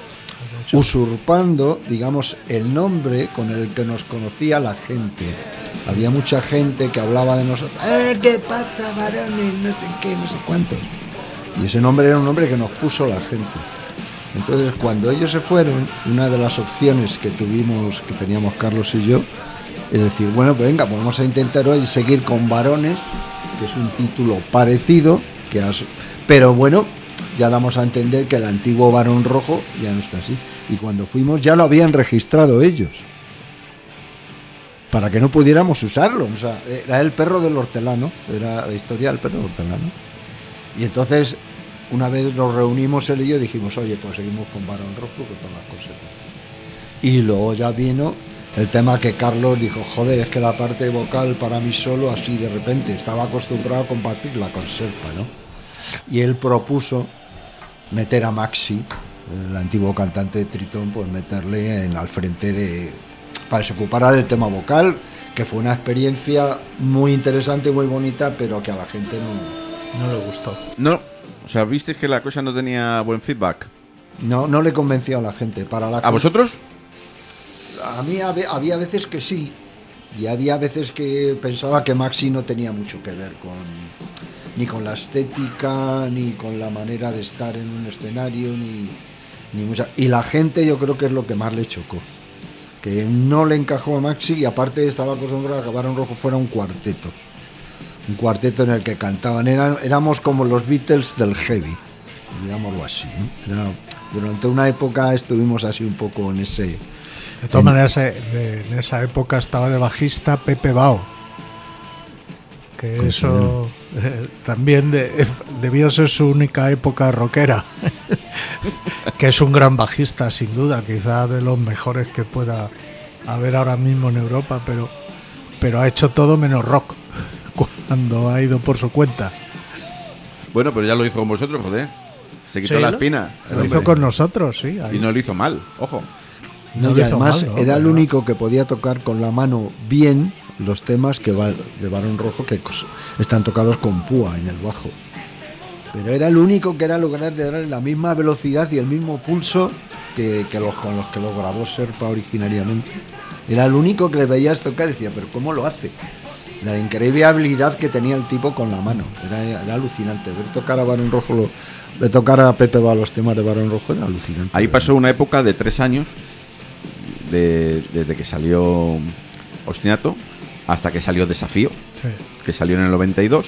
usurpando, digamos, el nombre con el que nos conocía la gente. Había mucha gente que hablaba de nosotros, ¿qué pasa, varones? No sé qué, no sé cuántos. Y ese nombre era un nombre que nos puso la gente. Entonces, cuando ellos se fueron, una de las opciones que teníamos Carlos y yo, es decir, bueno, pues venga, pues vamos a intentar hoy seguir con Varones, que es un título parecido, pero bueno, ya damos a entender que el antiguo Barón Rojo ya no está así. Y cuando fuimos ya lo habían registrado ellos, para que no pudiéramos usarlo. O sea, era el perro del hortelano, era la historia del perro del hortelano. Y entonces, una vez nos reunimos él y yo, dijimos, oye, pues seguimos con Barón Rojo, que todas las cosas. Y luego ya vino el tema que Carlos dijo, joder, es que la parte vocal para mí solo, así de repente, estaba acostumbrado a compartirla con Serpa, ¿no? Y él propuso meter a Maxi, el antiguo cantante de Tritón, pues meterle al frente para que se ocupara del tema vocal, que fue una experiencia muy interesante, muy bonita, pero que a la gente No le gustó. No, o sea, visteis que la cosa no tenía buen feedback. no le convenció a la gente. ¿A vosotros? A mí había veces que sí, y había veces que pensaba que Maxi no tenía mucho que ver ni con la estética, ni con la manera de estar en un escenario, ni mucha. Y la gente, yo creo que es lo que más le chocó, que no le encajó a Maxi, y aparte estaba acostumbrado a que Barón Rojo fuera un cuarteto en el que cantaban, éramos como los Beatles del heavy, digámoslo así, ¿no? Durante una época estuvimos así un poco en ese. De todas maneras, en esa época estaba de bajista Pepe Bao, que eso también debió ser su única época rockera, que es un gran bajista, sin duda, quizá de los mejores que pueda haber ahora mismo en Europa, pero ha hecho todo menos rock cuando ha ido por su cuenta. Bueno, pero ya lo hizo con vosotros, joder. Se quitó Sí, la espina. el Lo hizo hombre. con nosotros, sí. Y no lo hizo mal, ojo. No Y lo hizo además mal, ¿no? era el Pero- único que podía tocar con la mano bien los temas de Barón Rojo, que están tocados con púa en el bajo. Pero era el único que era lograr de dar la misma velocidad y el mismo pulso que los con los que lo grabó Serpa originariamente. Era el único que le veías tocar y decía, pero ¿cómo lo hace? La increíble habilidad que tenía el tipo con la mano. Era alucinante. Ver tocar a Barón Rojo, de tocar a Pepe Ba los temas de Barón Rojo era alucinante. Ahí pasó una época de 3 años, desde que salió Ostinato hasta que salió Desafío, Sí. que salió en el 92.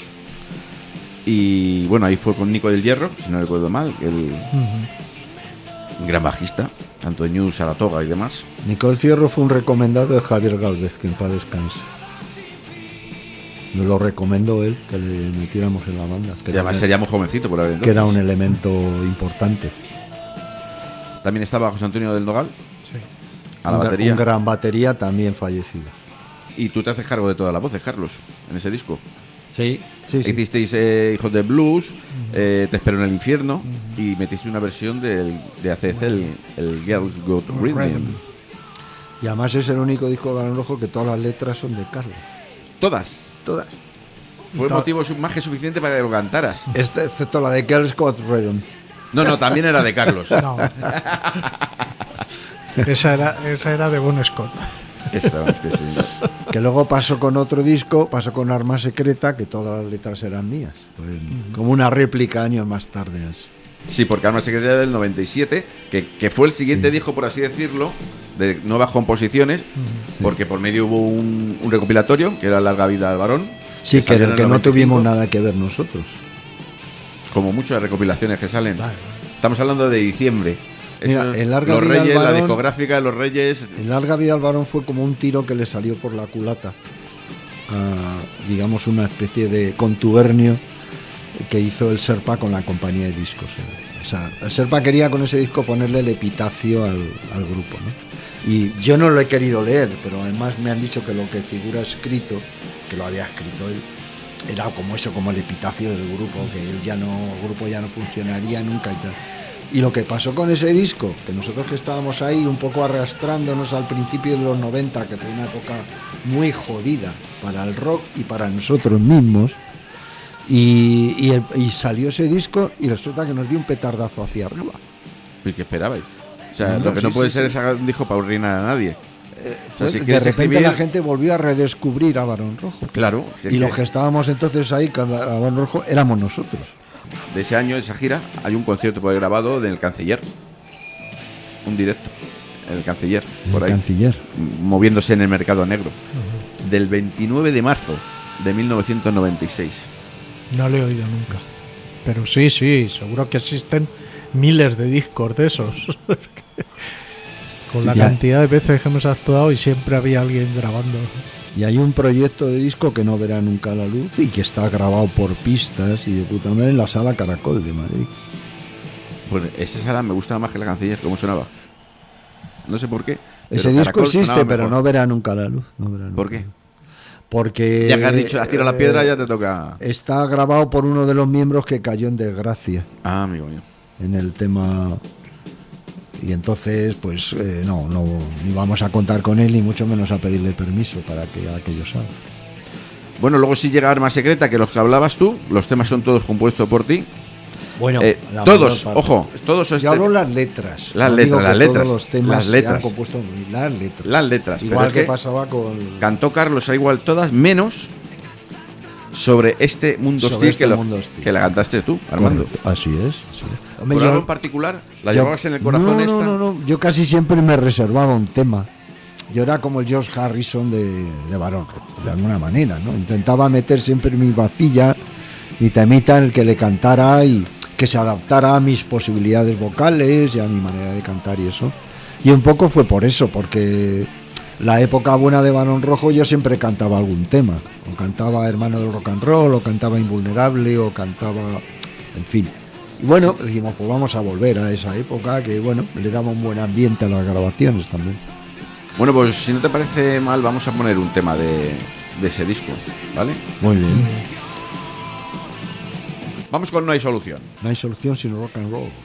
Y bueno, ahí fue con Nico del Hierro, si no recuerdo mal, el gran bajista, tanto de New, Saratoga y demás. Nicole Cierro fue un recomendado de Javier Gálvez, que en paz descanse. Nos lo recomendó él, que le metiéramos en la banda. Que además sería muy jovencito por haber que era un elemento importante. También estaba José Antonio del Nogal, Sí. a la batería. Un gran batería también fallecido. Y tú te haces cargo de todas las voces, Carlos, en ese disco. Sí. Hicisteis Hijos de Blues, Te espero en el infierno, y metiste una versión de ACDC, el Girls Got Rhythm. Y además es el único disco de Barón Rojo que todas las letras son de Carlos. Todas. Todas. Fue motivo más que suficiente para que lo cantaras. Excepto la de Girls Got Rhythm. No, también era de Carlos. No. esa era de Bon Scott. Esa, es que sí. Que luego pasó con otro disco, pasó con Arma Secreta, que todas las letras eran mías. Pues, como una réplica años más tarde. Así. Sí, porque Arma Secreta del 97, que fue el siguiente disco, por así decirlo, de nuevas composiciones, porque por medio hubo un recopilatorio, que era Larga Vida al Varón. Sí, que salió en el no 95, tuvimos nada que ver nosotros. Como muchas recopilaciones que salen. Estamos hablando de diciembre. Mira, Eso, en Larga los Vida al Reyes, la Varón, discográfica de los Reyes. En Larga Vida al Varón fue como un tiro que le salió por la culata. Digamos una especie de contubernio que hizo el Serpa con la compañía de discos. O sea, el Serpa quería con ese disco ponerle el epitafio al grupo, ¿no? Y yo no lo he querido leer, pero además me han dicho que lo que figura escrito, que lo había escrito él, era como eso, como el epitafio del grupo, que el grupo ya no funcionaría nunca y tal. Y lo que pasó con ese disco, que nosotros que estábamos ahí un poco arrastrándonos al principio de los 90, que fue una época muy jodida para el rock y para nosotros mismos, y salió ese disco y resulta que nos dio un petardazo hacia arriba. ¿Y qué esperabais? O sea, lo que no puede ser es un disco para arruinar a nadie. O sea, si de quieres repente escribir- la gente volvió a redescubrir a Barón Rojo. Claro. si es Y los que que estábamos entonces ahí, con Barón Rojo, éramos nosotros. de ese año, de esa gira, hay un concierto por ahí grabado del Canciller. Un directo. El Canciller, por El ahí. Canciller. Moviéndose en el mercado negro. Del 29 de marzo de 1996. No lo he oído nunca. Pero sí, seguro que existen miles de discos de esos. Con la Ya. cantidad de veces que hemos actuado y siempre había alguien grabando. Y hay un proyecto de disco que no verá nunca la luz y que está grabado por pistas y de puta madre en la Sala Caracol de Madrid. Pues esa sala me gusta más que la Canciller, como sonaba. No sé por qué. Ese pero disco Caracol existe, sonaba pero mejor. no verá nunca la luz. No verá nunca ¿Por qué? la luz. Porque Ya que has dicho, has tirado la piedra, ya te toca. está grabado por uno de los miembros que cayó en desgracia Ah, amigo mío. en el tema. Y entonces, pues no, ni vamos a contar con él, ni mucho menos a pedirle permiso para que aquello salga. Bueno, luego sí llega Arma Secreta, que los que hablabas tú, los temas son todos compuestos por ti. Bueno, Todos, ojo, todos Yo hablo las letras. Las no letras, digo que las todos letras, los temas las se letras. han compuesto las letras. Las letras. pero Igual es que pasaba con cantó Carlos a igual todas, menos sobre este mundo Sobre hostil, este que, mundo hostil. que la cantaste tú, Armando. Correcto, así es. Hombre, ¿Por yo- algo en particular? ¿La yo- llevabas en el corazón no, esta? No, yo casi siempre me reservaba un tema. Yo era como el George Harrison de Barón Rojo, de alguna manera, ¿no? Intentaba meter siempre mi vacilla, mi temita en el que le cantara y que se adaptara a mis posibilidades vocales y a mi manera de cantar y eso. Y un poco fue por eso, porque la época buena de Barón Rojo yo siempre cantaba algún tema. O cantaba Hermano del Rock and Roll, o cantaba Invulnerable, o cantaba... En fin. Y bueno, dijimos, pues vamos a volver a esa época que, bueno, le daba un buen ambiente a las grabaciones también. Bueno, pues si no te parece mal, vamos a poner un tema de ese disco, ¿vale? Muy bien. Vamos con No hay solución. No hay solución sino rock and roll.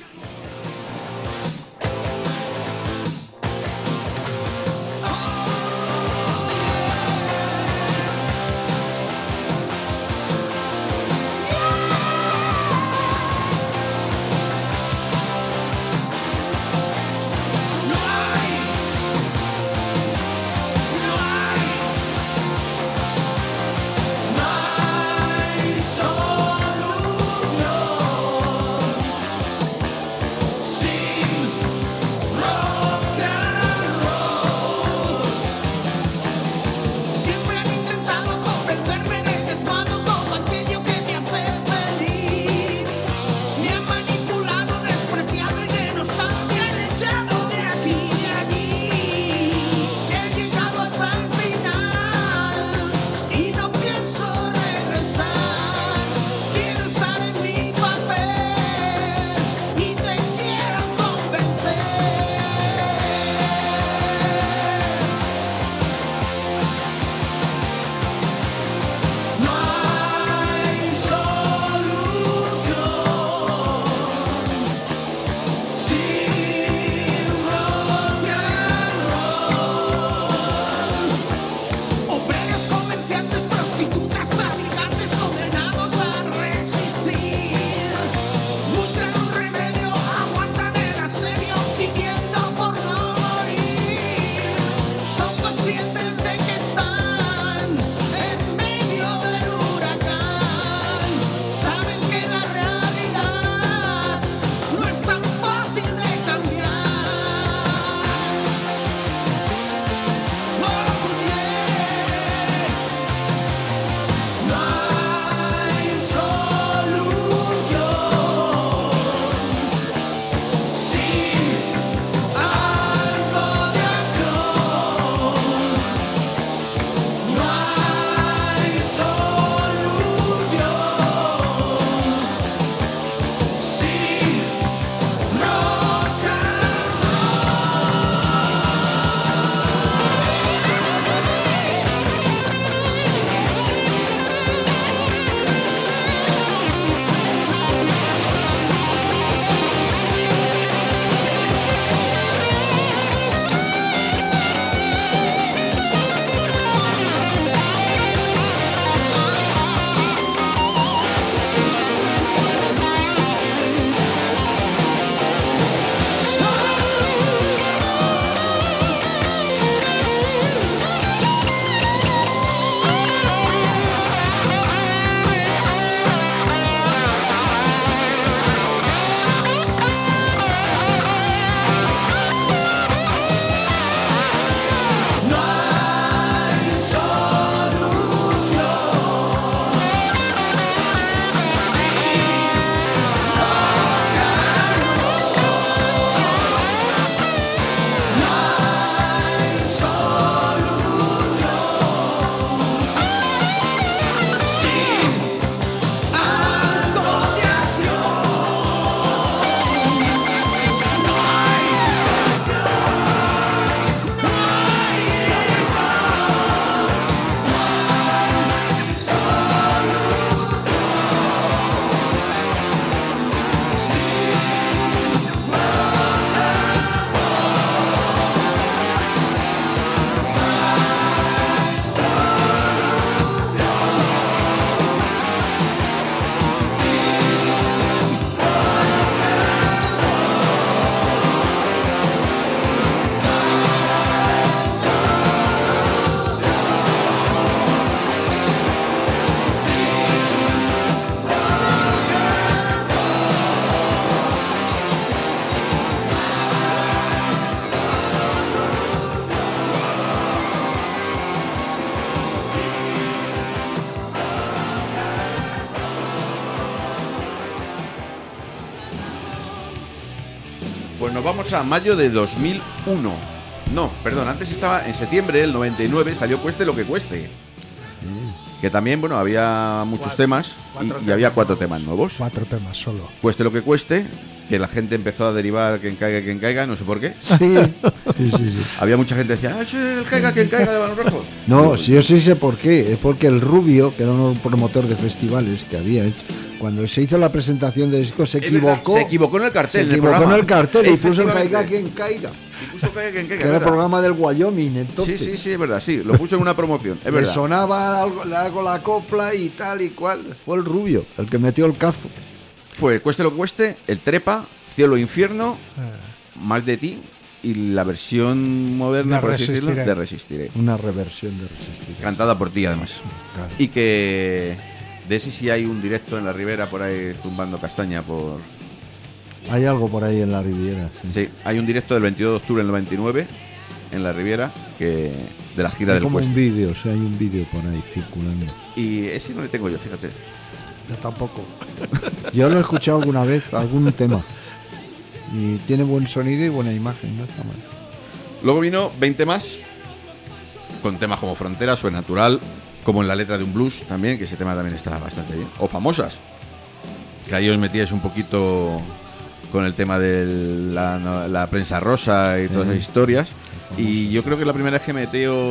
Pues nos vamos a mayo de 2001. No, perdón, antes estaba en septiembre del 99, salió Cueste lo que cueste. Que también, bueno, había muchos temas y había 4 temas nuevos. 4 temas solo. Cueste lo que cueste, que la gente empezó a derivar quien caiga, no sé por qué. Sí. Sí. Había mucha gente que decía, es el caiga quien caiga de Barón Rojo. No, sí, yo sí sé por qué. Es porque el Rubio, que era un promotor de festivales que había hecho, cuando se hizo la presentación del disco se Es verdad, equivocó. se equivocó en el cartel. Se equivocó en el cartel y puso el Efectivamente. caiga quien caiga. Y puso caiga quien Que caiga. era el ¿verdad? programa del Wyoming, entonces. Sí, es verdad, sí. Lo puso en una promoción, es Le verdad. sonaba algo la copla y tal y cual. Fue el Rubio el que metió el cazo. Fue Cueste lo que cueste, El Trepa, Cielo e Infierno, Eh, Más de ti y la versión moderna, De por así decirlo, Resistiré. de Resistiré. Una reversión de Resistir. Cantada por ti, además. Claro. Y que de ese sí hay un directo en la Ribera por ahí zumbando castaña por... Hay algo por ahí en la Riviera. Sí. Sí, hay un directo del 22 de octubre del 99 en la Riviera que de la gira Hay del como un Cueste. vídeo, o sea, hay un vídeo por ahí circulando. Y ese no le tengo yo, fíjate. yo tampoco. Yo lo he escuchado alguna vez, algún tema. Y tiene buen sonido y buena imagen, no está mal. Luego vino 20 más, con temas como Fronteras o El Natural, como en la letra de un blues también, que ese tema también está bastante bien. O Famosas, que ahí os metíais un poquito con el tema de la prensa rosa y todas esas historias. Y yo creo que es la primera vez que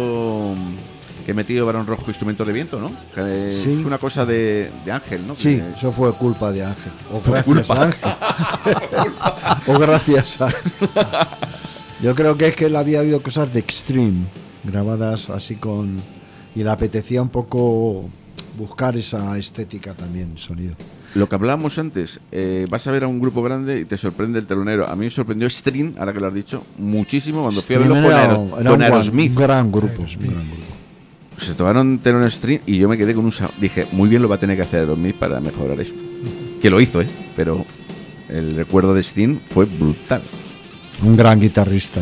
he metido Barón Rojo Instrumentos de Viento, ¿no? Que Sí. es una cosa de Ángel, ¿no? Sí, Que- eso fue culpa de Ángel. O Fue gracias culpa. a Ángel. O gracias a... Yo creo que es que él había habido cosas de Extreme, grabadas así con... Y le apetecía un poco buscar esa estética también, sonido. Lo que hablábamos antes, vas a ver a un grupo grande y te sorprende el telonero. A mí me sorprendió String, ahora que lo has dicho, muchísimo cuando fui a verlo Extreme con era un Aerosmith. gran grupo. Un gran grupo. Se tomaron telón String y yo me quedé con un... Dije, muy bien lo va a tener que hacer Aerosmith para mejorar esto. Que lo hizo, pero el recuerdo de String fue brutal. Un gran guitarrista.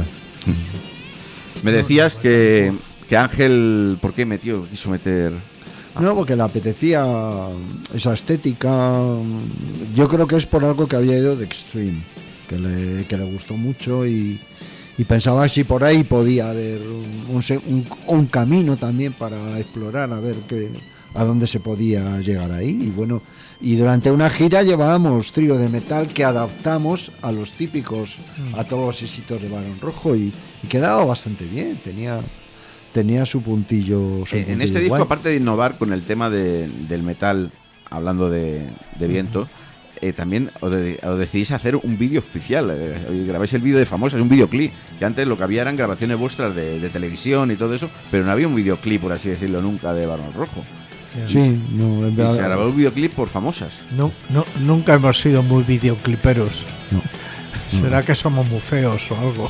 Me decías que Ángel, ¿por qué quiso meter? No, porque le apetecía esa estética. Yo creo que es por algo que había ido de Extreme, que le gustó mucho y pensaba si por ahí podía haber un camino también para explorar, a ver a dónde se podía llegar ahí. Y bueno, y durante una gira llevábamos trío de metal que adaptamos a los típicos, a todos los éxitos de Barón Rojo y quedaba bastante bien, tenía su puntillo. En este disco, aparte de innovar con el tema del metal, hablando de viento, también os decidís hacer un vídeo oficial. Grabáis el vídeo de Famosas, un videoclip, que antes lo que había eran grabaciones vuestras de televisión y todo eso, pero no había un videoclip, por así decirlo, nunca de Barón Rojo. Sí, no, es Y verdad. se grabó un videoclip por Famosas. Nunca hemos sido muy videocliperos. No. ¿Será que somos muy feos o algo?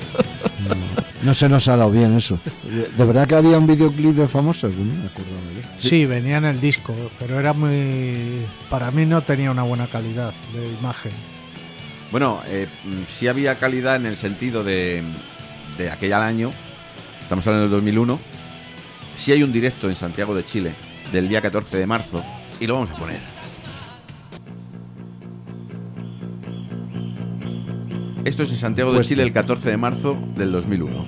No se nos ha dado bien eso. ¿De verdad que había un videoclip de Famosas? No me acuerdo de él. Sí, venía en el disco, pero era muy... Para mí no tenía una buena calidad de imagen. Bueno, sí había calidad en el sentido de aquel año, estamos hablando del 2001, sí hay un directo en Santiago de Chile del día 14 de marzo y lo vamos a poner. Esto es en Santiago de Pues Chile sí. el 14 de marzo del 2001.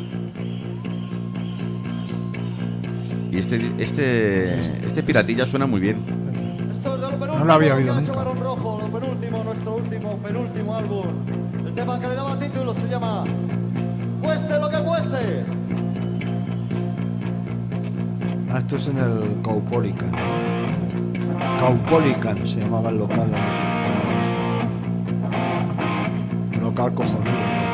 Y este piratilla suena muy bien. No lo había oído nunca. Barón Rojo, lo penúltimo, nuestro penúltimo álbum. El tema que le daba título se llama Cueste lo que cueste. Esto es en el Caupolicán. Caupolicán se llamaba el local. Un local cojonudo.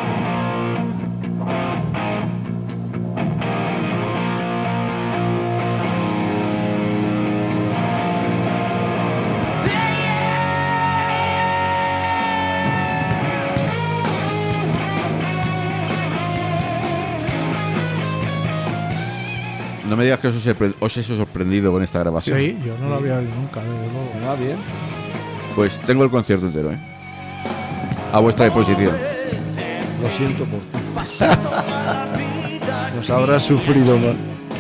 No me digas que os he sorprendido con esta grabación. Sí, yo no lo había oído nunca, desde luego. Ah, bien. Pues tengo el concierto entero, a vuestra disposición. Lo siento por ti. Nos habrás sufrido mal.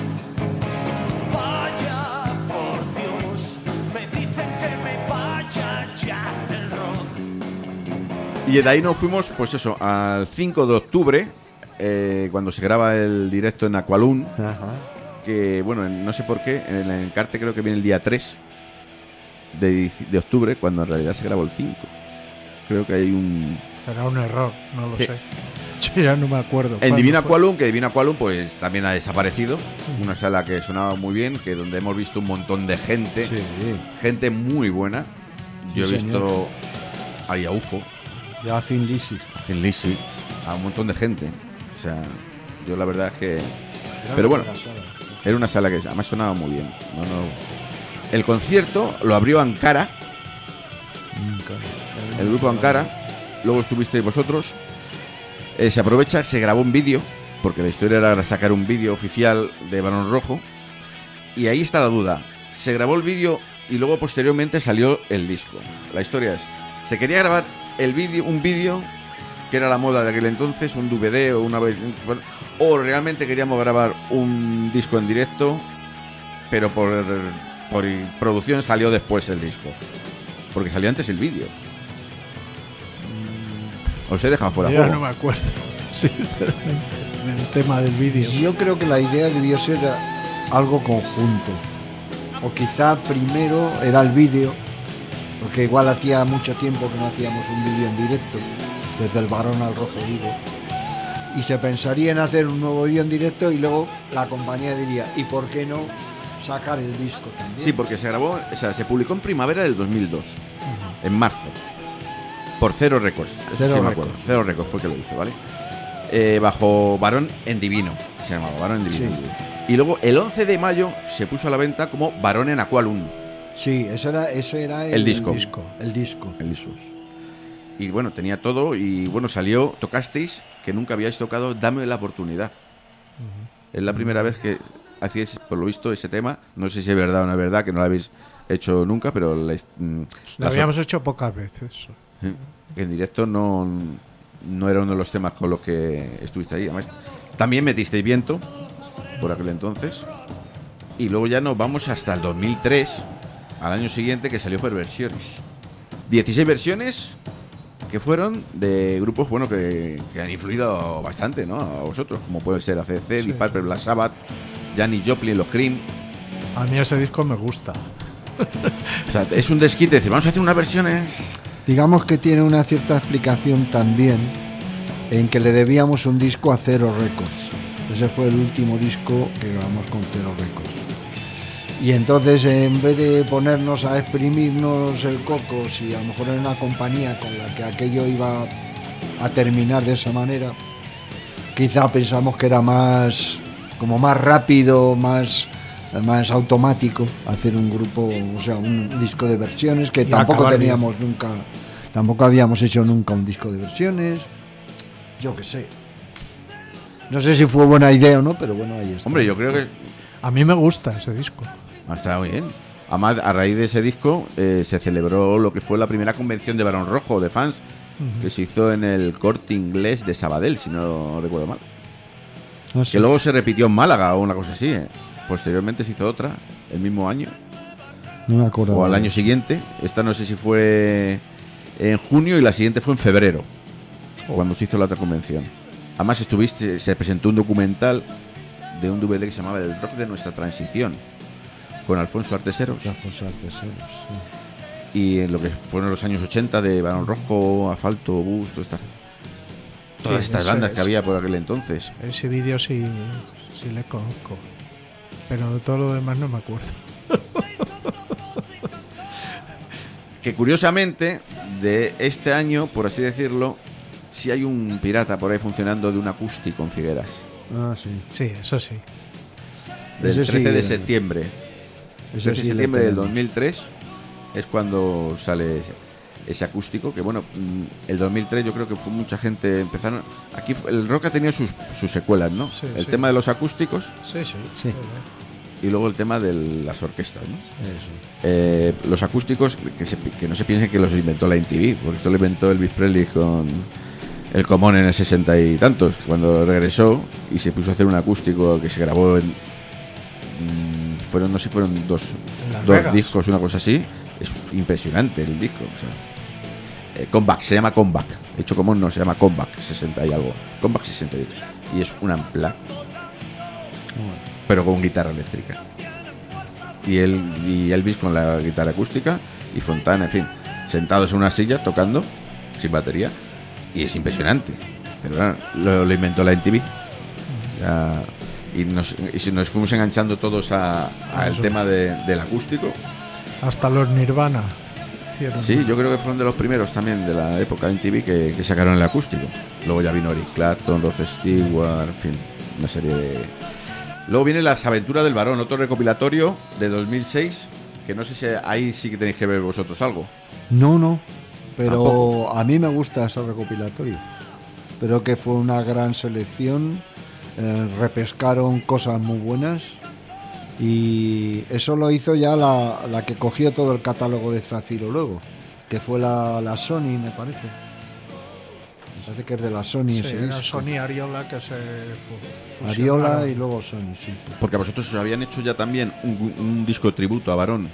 Vaya, por Dios, me dicen que me vaya ya el rock. Y de ahí nos fuimos, pues eso, al 5 de octubre, cuando se graba el directo en Aqualung, que bueno, no sé por qué, en el encarte creo que viene el día 3 de octubre, cuando en realidad se grabó el 5. Creo que hay un... Será un error, no lo sé. Yo ya no me acuerdo. En Divina Aqualung, que Divina Aqualung pues también ha desaparecido. Una sala que sonaba muy bien, que donde hemos visto un montón de gente. Sí. Gente muy buena. Yo he Sí, visto señor. ahí a UFO, Ya Thin Lizzy. a Thin Lizzy, a un montón de gente. O sea, yo la verdad es que... Pero bueno, era una sala que además sonaba muy bien. El concierto lo abrió Ankara, el grupo Ankara. Luego estuvisteis vosotros. Se aprovecha, se grabó un vídeo, porque la historia era sacar un vídeo oficial de Barón Rojo. Y ahí está la duda. Se grabó el vídeo y luego posteriormente salió el disco. La historia es, se quería grabar un vídeo que era la moda de aquel entonces, un DVD o una vez, o realmente queríamos grabar un disco en directo, pero por producción salió después el disco, porque salió antes el vídeo. Os he dejado fuera Yo ya juego. no me acuerdo, sinceramente, del tema del vídeo. Yo creo que la idea debió ser algo conjunto. O quizá primero era el vídeo, porque igual hacía mucho tiempo que no hacíamos un vídeo en directo, desde el Barón al Rojo Vivo. Y se pensaría en hacer un nuevo vídeo en directo y luego la compañía diría, ¿y por qué no sacar el disco también? Sí, porque se grabó, o sea, se publicó en primavera del 2002, en marzo, por Cero Records. Eso Cero sí me Records. acuerdo. Cero Records fue que lo hizo, ¿vale? Bajo Barón en Divino, se llamaba Barón en Divino. Sí. Y luego el 11 de mayo se puso a la venta como Barón en Aqualung, Sí, ese era El disco. El disco. el disco. Y bueno, tenía todo y bueno, salió, tocasteis, que nunca habíais tocado, Dame la oportunidad. Es la primera vez que hacíais, por lo visto, ese tema. No sé si es verdad o no es verdad, que no lo habéis hecho nunca, pero Lo habíamos hecho pocas veces. en directo no era uno de los temas con los que estuviste ahí. Además, también metisteis viento por aquel entonces. Y luego ya nos vamos hasta el 2003, al año siguiente, que salió Perversiones. 16 versiones que fueron de grupos bueno que han influido bastante, ¿no? A vosotros, como pueden ser ACDC, Deep Purple, Black Sabbath, Janis Joplin, los Cream. A mí ese disco me gusta. O sea, es un desquite, decir, vamos a hacer unas versiones. Digamos que tiene una cierta explicación también en que le debíamos un disco a Cero Records. Ese fue el último disco que grabamos con Cero Records. Y entonces, en vez de ponernos a exprimirnos el coco, si a lo mejor era una compañía con la que aquello iba a terminar de esa manera, quizá pensamos que era más rápido, más automático hacer un grupo, o sea, un disco de versiones, que Y tampoco acabar teníamos nunca, tampoco habíamos hecho nunca un disco de versiones. Yo qué sé. No sé si fue buena idea o no, pero bueno, ahí está. Hombre, yo creo que A mí me gusta ese disco. está muy bien. Además, a raíz de ese disco se celebró lo que fue la primera convención de Barón Rojo de fans, que se hizo en el Corte Inglés de Sabadell, si no recuerdo mal. No sé. Que luego se repitió en Málaga o una cosa así. Posteriormente se hizo otra, el mismo año, No me acuerdo. o al año siguiente. Esta no sé si fue en junio y la siguiente fue en febrero, cuando se hizo la otra convención. Además se presentó un documental de un DVD que se llamaba El Rock de Nuestra Transición, con Alfonso Arteseros. Y en lo que fueron los años 80 de Barón Rojo, Asfalto, Bus, todas estas eso bandas es. que había por aquel entonces. Ese vídeo sí le conozco. Pero de todo lo demás no me acuerdo. Que curiosamente, de este año, por así decirlo, sí hay un pirata por ahí funcionando de un acústico en Figueras. Ah, sí. Sí, eso sí. Del Ese sí, 13 de septiembre. Ese 13 de sí septiembre le del tenemos. 2003 es cuando sale ese acústico. Que bueno, el 2003 yo creo que fue mucha gente. Empezaron. Aquí el rock ha tenido sus secuelas, ¿no? Sí, el sí. tema de los acústicos Sí, sí. Sí. y luego el tema de las orquestas, ¿no? Eso. Los acústicos, que no se piensen que los inventó la MTV, porque esto lo inventó Elvis Presley con el Comón en el 60 y tantos, cuando regresó y se puso a hacer un acústico que se grabó en no sé si fueron dos Las Vegas. discos, una cosa así. Es impresionante el disco, o sea, Comeback, se llama Comeback. hecho como no, se llama Comeback 60 y algo, Comeback 68, y es un Ampla, pero con guitarra eléctrica. Y Elvis con la guitarra acústica y Fontana, en fin, sentados en una silla tocando sin batería, y es impresionante. Pero bueno, lo inventó la MTV. Y nos fuimos enganchando todos al tema del acústico. Hasta los Nirvana hicieron. Sí, yo creo que fueron de los primeros también de la época de MTV que sacaron el acústico. Luego ya vino Eric Clapton, Rod Stewart, en fin, una serie de... Luego viene Las Aventuras del Varón, otro recopilatorio de 2006, que no sé si ahí sí que tenéis que ver vosotros algo. No, pero ¿Tampoco? a mí me gusta ese recopilatorio. Creo que fue una gran selección, repescaron cosas muy buenas y eso lo hizo ya la que cogió todo el catálogo de Zafiro luego, que fue la Sony, me parece. Me parece que es de la Sony Sí, ese era disco. Sony Ariola que se Ariola fusionaron. y luego Sony, sí. Porque a vosotros os habían hecho ya también un disco tributo a Varón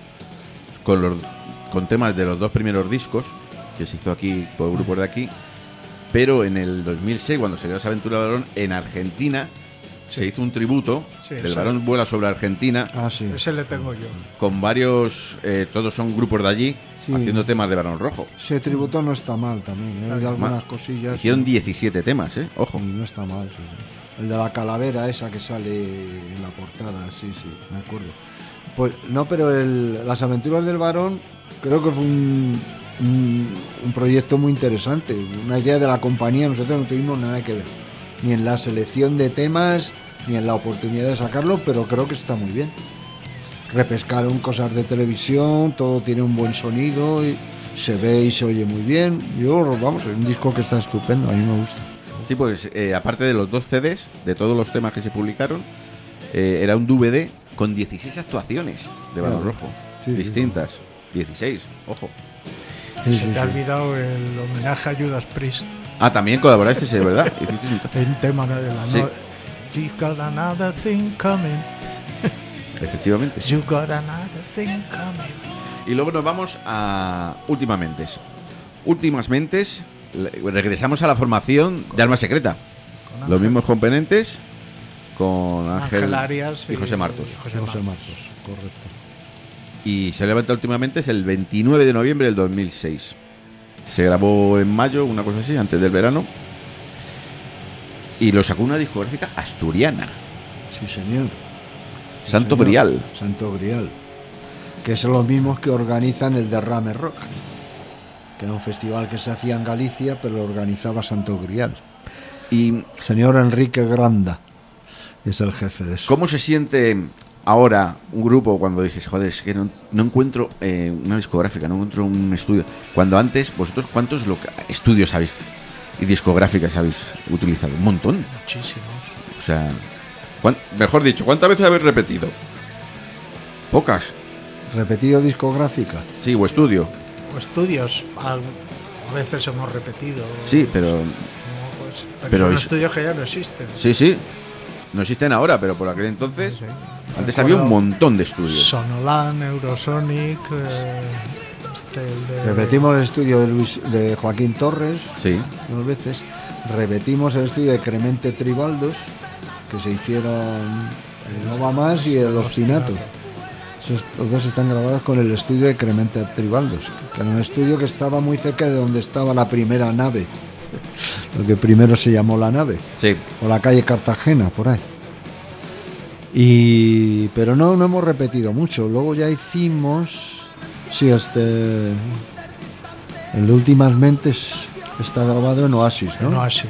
con temas de los dos primeros discos que se hizo aquí por grupos de aquí, pero en el 2006 cuando salió Las Aventuras del Varón en Argentina se hizo un tributo Sí, del sí. Varón vuela sobre Argentina Ah, sí. Ese le tengo yo. con varios, todos son grupos de allí Sí. haciendo temas de Varón Rojo. Ese tributo no está mal también, ¿eh? Hay algunas cosillas. Hicieron 17 temas, ojo. Y no está mal, sí. El de la calavera esa que sale en la portada, sí, me acuerdo. Pues no, pero Las Aventuras del Varón creo que fue un proyecto muy interesante, una idea de la compañía. Nosotros no tuvimos nada que ver, ni en la selección de temas, ni en la oportunidad de sacarlo, pero creo que está muy bien. Repescaron cosas de televisión, todo tiene un buen sonido, y se ve y se oye muy bien. Vamos, es un disco que está estupendo, a mí me gusta. Sí, pues aparte de los 2 CDs, de todos los temas que se publicaron, era un DVD con 16 actuaciones de Varón Claro. Rojo, Sí, sí, distintas. 16, ojo. Sí, Se te ha olvidado el homenaje a Judas Priest. Ah, también colaboraste, sí, de verdad. Hicisteis un En tema de la Sí. You got another thing coming. Efectivamente. You got another thing coming. Y luego nos vamos a Últimas Mentes. Últimas Mentes, regresamos a la formación de Arma Secreta. Con Los Ángel- mismos componentes con Ángel Arias y José Martos. José José Martos. Martos, correcto. Y se levanta últimamente es el 29 de noviembre del 2006. Se grabó en mayo, una cosa así, antes del verano. Y lo sacó una discográfica asturiana, Sí, señor. Sí, Santo señor. Grial. Santo Grial. Que son los mismos que organizan el Derrame Rock, que era un festival que se hacía en Galicia, pero lo organizaba Santo Grial. ¿Y Señor Enrique Granda es el jefe de eso. cómo se siente ahora un grupo cuando dices, joder, es que no encuentro una discográfica, no encuentro un estudio? Cuando antes, vosotros, ¿cuántos estudios habéis y discográficas habéis utilizado? Un montón. Muchísimos. O sea, mejor dicho, ¿cuántas veces habéis repetido? Pocas. Repetido discográfica. Sí, o estudio. O estudios, a veces hemos repetido. Sí, pero No, pues, pero son es- estudios que ya no existen. sí. No existen ahora, pero por aquel entonces, Sí. antes había un Recuerdo montón de estudios. Sonolan, Eurosonic, el de... Repetimos el estudio de Joaquín Torres Sí. 2 veces. Repetimos el estudio de Clemente Tribaldos, que se hicieron el No Va Más y el Obstinato. Los dos están grabados con el estudio de Clemente Tribaldos, que era un estudio que estaba muy cerca de donde estaba la primera nave, lo que primero se llamó La Nave, Sí. o la calle Cartagena, por ahí. Pero no hemos repetido mucho. Luego ya hicimos, sí, el de Últimas Mentes está grabado en Oasis, ¿no? en Oasis.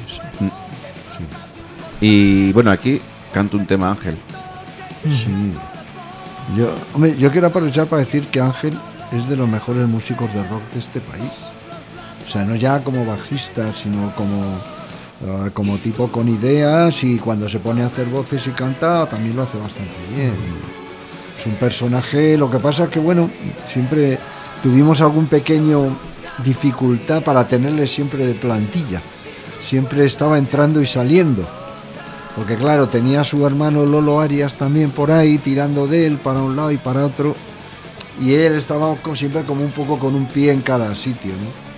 Y bueno, aquí canto un tema, Ángel. Sí. Yo quiero aprovechar para decir que Ángel es de los mejores músicos de rock de este país. O sea, no ya como bajista, sino como tipo con ideas, y cuando se pone a hacer voces y canta también lo hace bastante bien. Es un personaje, lo que pasa es que bueno, siempre tuvimos algún pequeño dificultad para tenerle siempre de plantilla. Siempre estaba entrando y saliendo. Porque claro, tenía a su hermano Lolo Arias también por ahí, tirando de él para un lado y para otro. Y él estaba siempre como un poco con un pie en cada sitio, ¿no?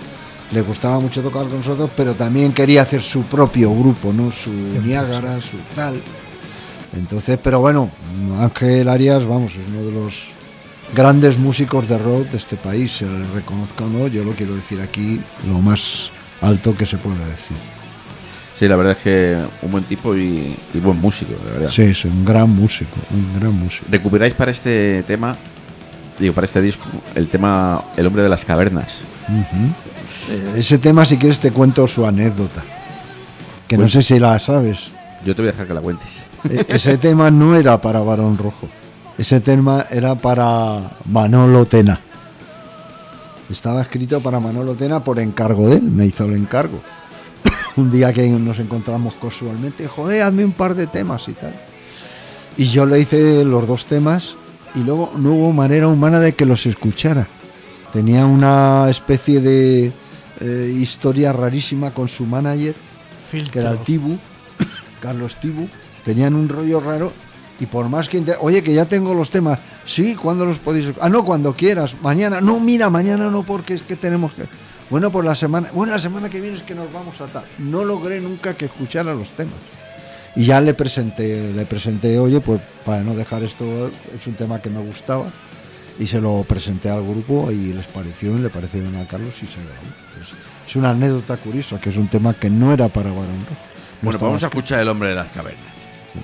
le gustaba mucho tocar con nosotros, pero también quería hacer su propio grupo, ¿no? Su Niágara, su tal. Entonces, pero bueno, Ángel Arias, vamos, es uno de los grandes músicos de rock de este país, se le reconozca o no, yo lo quiero decir aquí lo más alto que se puede decir. Sí, la verdad es que un buen tipo y buen músico, la verdad. Sí, es un gran músico, un gran músico. Recuperáis para este tema, para este disco, el tema El hombre de las cavernas. Ese tema, si quieres, te cuento su anécdota, que no sé si la sabes. Yo te voy a dejar que la cuentes. Ese tema no era para Barón Rojo, ese tema era para Manolo Tena. Estaba escrito para Manolo Tena por encargo de él, me hizo el encargo. Un día que nos encontramos casualmente, joder, hazme un par de temas y tal. Y yo le hice los 2 temas y luego no hubo manera humana de que los escuchara. Tenía una especie de historia rarísima con su manager, que era el Tibu, Carlos Tibu. Tenían un rollo raro y por más que... Oye, que ya tengo los temas. Sí, ¿cuándo los podéis...? Ah, no, cuando quieras. Mañana. No, mira, mañana no, porque es que tenemos que... Bueno, pues la semana que viene es que nos vamos a tal. No logré nunca que escuchara los temas. Y ya le presenté, oye, pues para no dejar esto, es un tema que me gustaba. Y se lo presenté al grupo y les pareció, y le pareció bien a Carlos y se grabó. Es una anécdota curiosa, que es un tema que no era para Barón Rojo. Bueno, pues vamos a escuchar El hombre de las cavernas. Sí.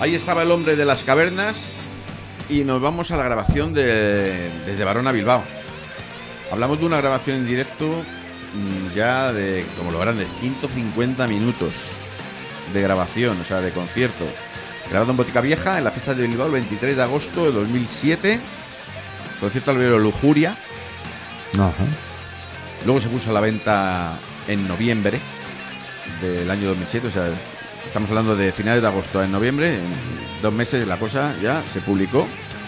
Ahí estaba el hombre de las cavernas y nos vamos a la grabación desde Barón a Bilbao. Hablamos de una grabación en directo ya de, como lo verán, de 150 minutos de grabación, o sea, de concierto. Grabado en Botica Vieja, en la fiesta de Bilbao, el 23 de agosto de 2007. Concierto albero Lujuria. Ajá. Luego se puso a la venta en noviembre del año 2007, o sea, estamos hablando de finales de agosto, en noviembre, en 2 meses la cosa ya se publicó.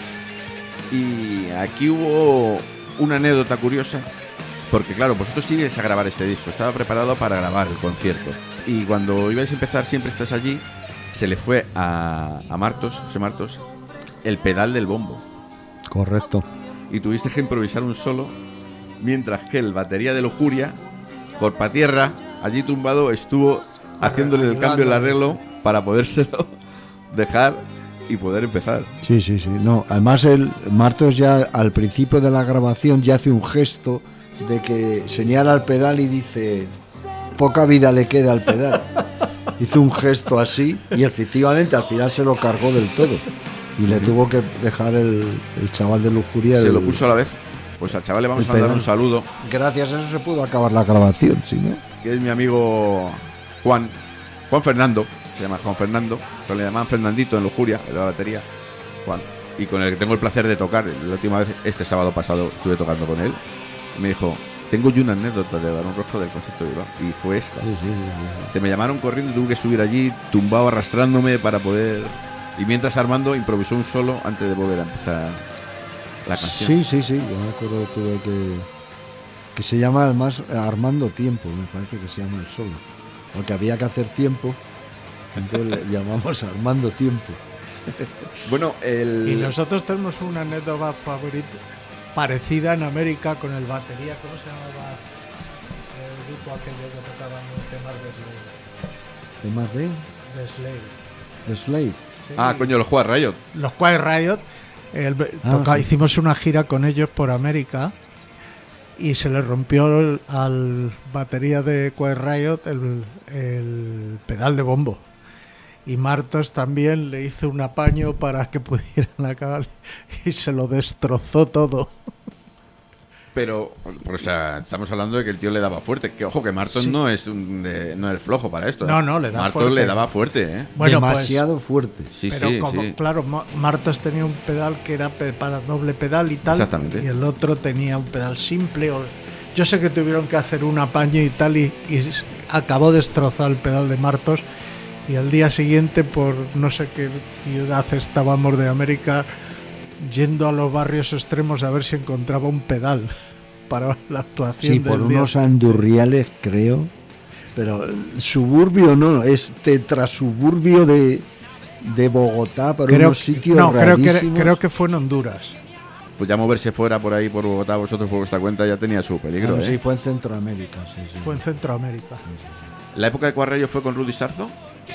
Y aquí hubo una anécdota curiosa, porque claro, vosotros ibais a grabar este disco, estaba preparado para grabar el concierto. Y cuando ibais a empezar, Siempre Estás Allí, se le fue a Martos, José Martos, el pedal del bombo. Correcto. Y tuviste que improvisar un solo, mientras que el batería de Lujuria, por patierra, allí tumbado, estuvo haciéndole el cambio, el arreglo, para podérselo dejar y poder empezar. Sí. No, además el Martos ya al principio de la grabación ya hace un gesto de que señala al pedal y dice: poca vida le queda al pedal. Hizo un gesto así y efectivamente al final se lo cargó del todo. Y le tuvo que dejar el chaval de Lujuria. Se lo puso a la vez. Pues al chaval le vamos a dar un saludo. Gracias a eso se pudo acabar la grabación, ¿sí, no? Que es mi amigo Juan Fernando, se llama Juan Fernando, pero le llamaban Fernandito en Lujuria, en la batería, Juan. Y con el que tengo el placer de tocar. La última vez, este sábado pasado, estuve tocando con él. Y me dijo: tengo yo una anécdota de Barón Rojo del concierto de Bilbao. Y fue esta. Sí. Que me llamaron corriendo y tuve que subir allí, tumbado, arrastrándome para poder... Y mientras Armando improvisó un solo antes de volver a empezar la canción. Sí. Yo me acuerdo que se llama además Armando Tiempo, me parece que se llama el solo. Porque había que hacer tiempo, entonces le llamamos Armando Tiempo. Bueno, Y nosotros tenemos una anécdota favorita parecida en América con el batería. ¿Cómo se llamaba el grupo aquello que tocaban temas de Slade? ¿De Slade? Sí. coño, los Juan Riot. Los Quiet Riot. Sí. Hicimos una gira con ellos por América y se le rompió al batería de Quiet Riot el pedal de bombo. Y Martos también le hizo un apaño para que pudieran acabar y se lo destrozó todo. Pero, o sea, estamos hablando de que el tío le daba fuerte. Que ojo, que Martos Sí. no es flojo para esto. No, le da Martos fuerte. le daba fuerte, ¿eh? Bueno, demasiado fuerte. Sí, pero sí, como, sí. claro, Martos tenía un pedal que era para doble pedal y tal. Exactamente. Y el otro tenía un pedal simple. Yo sé que tuvieron que hacer un apaño y tal, y acabó destrozado el pedal de Martos. Y al día siguiente, por no sé qué ciudad estábamos de América, yendo a los barrios extremos a ver si encontraba un pedal para la actuación. Sí, del por día. unos andurriales, creo. Pero suburbio no, es tetrasuburbio de Bogotá, por unos sitios rarísimos. creo que fue en Honduras. Pues ya moverse fuera por ahí, por Bogotá, vosotros por vuestra cuenta, ya tenía su peligro, Claro, ¿eh? sí, fue en Centroamérica. Sí. Fue en Centroamérica. ¿La época de Cuarrello fue con Rudy Sarzo?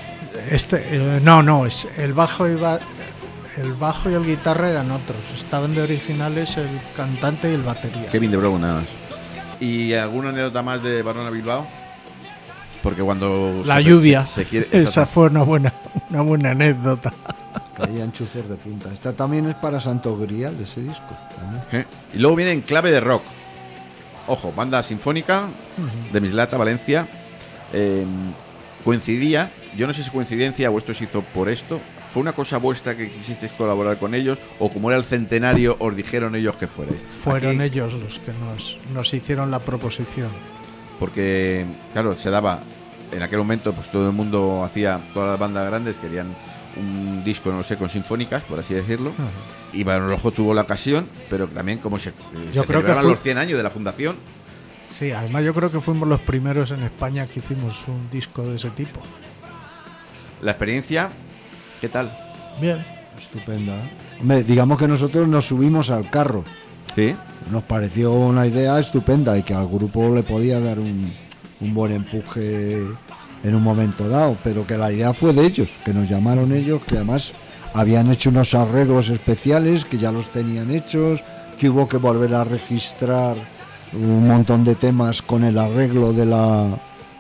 No, el bajo y el guitarra eran otros. Estaban de originales el cantante y el batería. Kevin de Bravo, nada más. ¿Y alguna anécdota más de Barón a Bilbao? Porque cuando La lluvia. se quiere, Esa fue una buena anécdota. Caían chuzos de punta. Esta también es para Santo Grial, ese disco. también. Y luego viene En Clave de Rock. Ojo, banda sinfónica de Mislata, Valencia. Coincidía, yo no sé si coincidencia o esto se hizo por esto. ¿Fue una cosa vuestra que quisisteis colaborar con ellos? ¿O como era el centenario, os dijeron ellos que fuerais? Fueron Aquí, ellos los que nos hicieron la proposición. porque, claro, se daba en aquel momento, pues todo el mundo hacía, todas las bandas grandes querían un disco, no sé, con sinfónicas, por así decirlo. Y Barón Rojo tuvo la ocasión, pero también como se Yo creo que celebraban fue- los 100 años de la fundación. Sí, además yo creo que fuimos los primeros en España que hicimos un disco de ese tipo. La experiencia, ¿qué tal? Bien. Estupenda. Hombre, digamos que nosotros nos subimos al carro. ¿Sí? Nos pareció una idea estupenda y que al grupo le podía dar un buen empuje en un momento dado, pero que la idea fue de ellos, que nos llamaron ellos, que además habían hecho unos arreglos especiales, que ya los tenían hechos, que hubo que volver a registrar un montón de temas con el arreglo de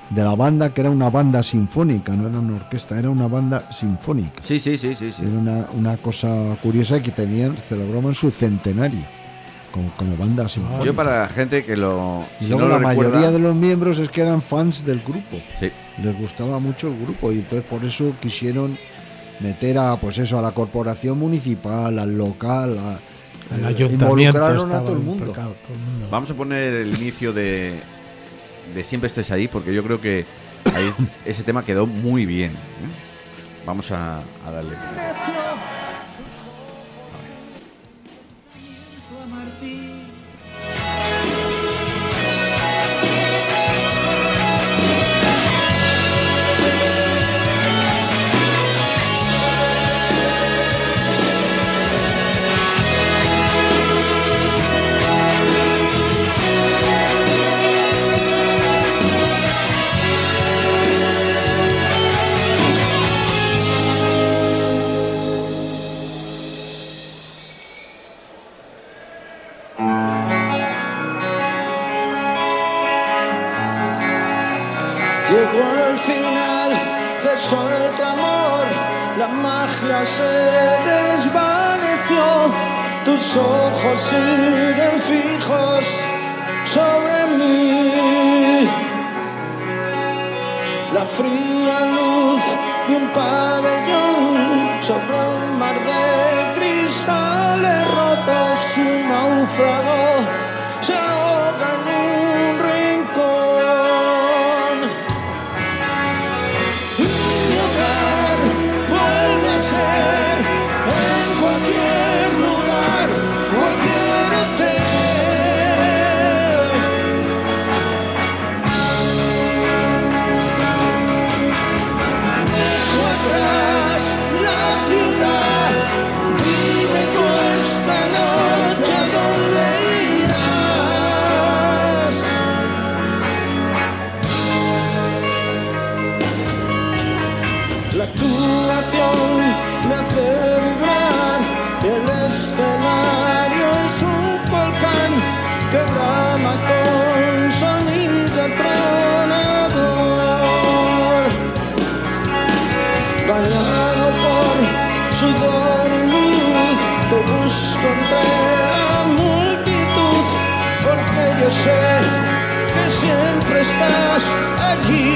de la banda, que era una banda sinfónica, no era una orquesta, era una banda sinfónica. Sí. Era una cosa curiosa que celebraban su centenario como banda sinfónica. Yo para la gente que lo... Y si luego no lo la recuerda, mayoría de los miembros es que eran fans del grupo. Sí. Les gustaba mucho el grupo y entonces por eso quisieron meter a la corporación municipal, al local, El ayuntamiento involucraron a estaba todo el mundo. implicado, todo el mundo. Vamos a poner el inicio de Siempre estés ahí, porque yo creo que ahí ese tema quedó muy bien, ¿eh? Vamos a darle. Llegó el final, cesó el clamor, la magia se desvaneció, tus ojos siguen fijos sobre mí. La fría luz de un pabellón sobre un mar de cristales rotos, un náufrago se ahoga en un rincón. Mi hogar vuelve a ser en cualquier lugar, cualquier hotel. Dejo atrás la ciudad, vive tú esta noche, ¿a dónde irás? La actuación me hace vibrar, el escenario es un volcán que brama con sonido atronador. Bañado por sudor y luz, te busco entre la multitud, porque yo sé que siempre estás allí.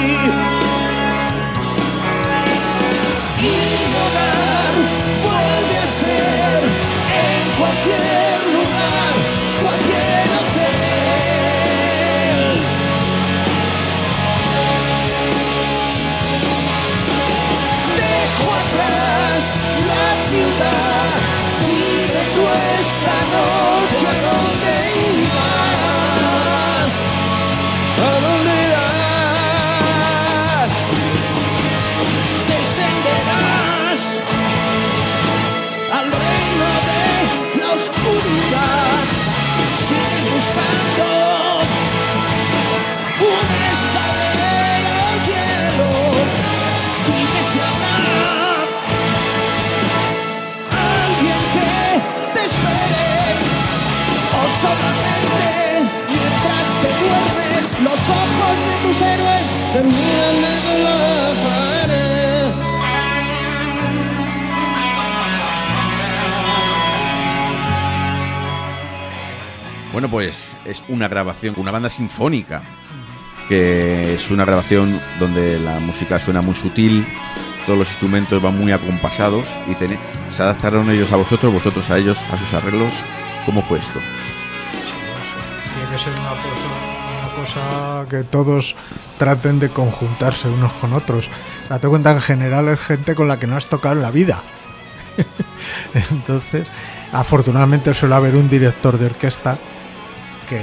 Y mi hogar vuelve a ser en cualquier lugar, cualquier hotel. Dejo atrás la ciudad, vive tú esta noche, ¿a dónde ibas? ¿A dónde irás? Descenderás al reino de la oscuridad, sigues buscando una escalera de hielo. Dime si habrá alguien que te espere, o solamente mientras te duermes los ojos de tus héroes te miran desde la pared. Bueno, pues es una grabación, una banda sinfónica, que es una grabación donde la música suena muy sutil, todos los instrumentos van muy acompasados y se adaptaron ellos a vosotros a ellos, a sus arreglos. ¿Cómo fue esto? Tiene que ser una cosa que todos traten de conjuntarse unos con otros. Date cuenta que en general es gente con la que no has tocado en la vida. Entonces, afortunadamente suele haber un director de orquesta que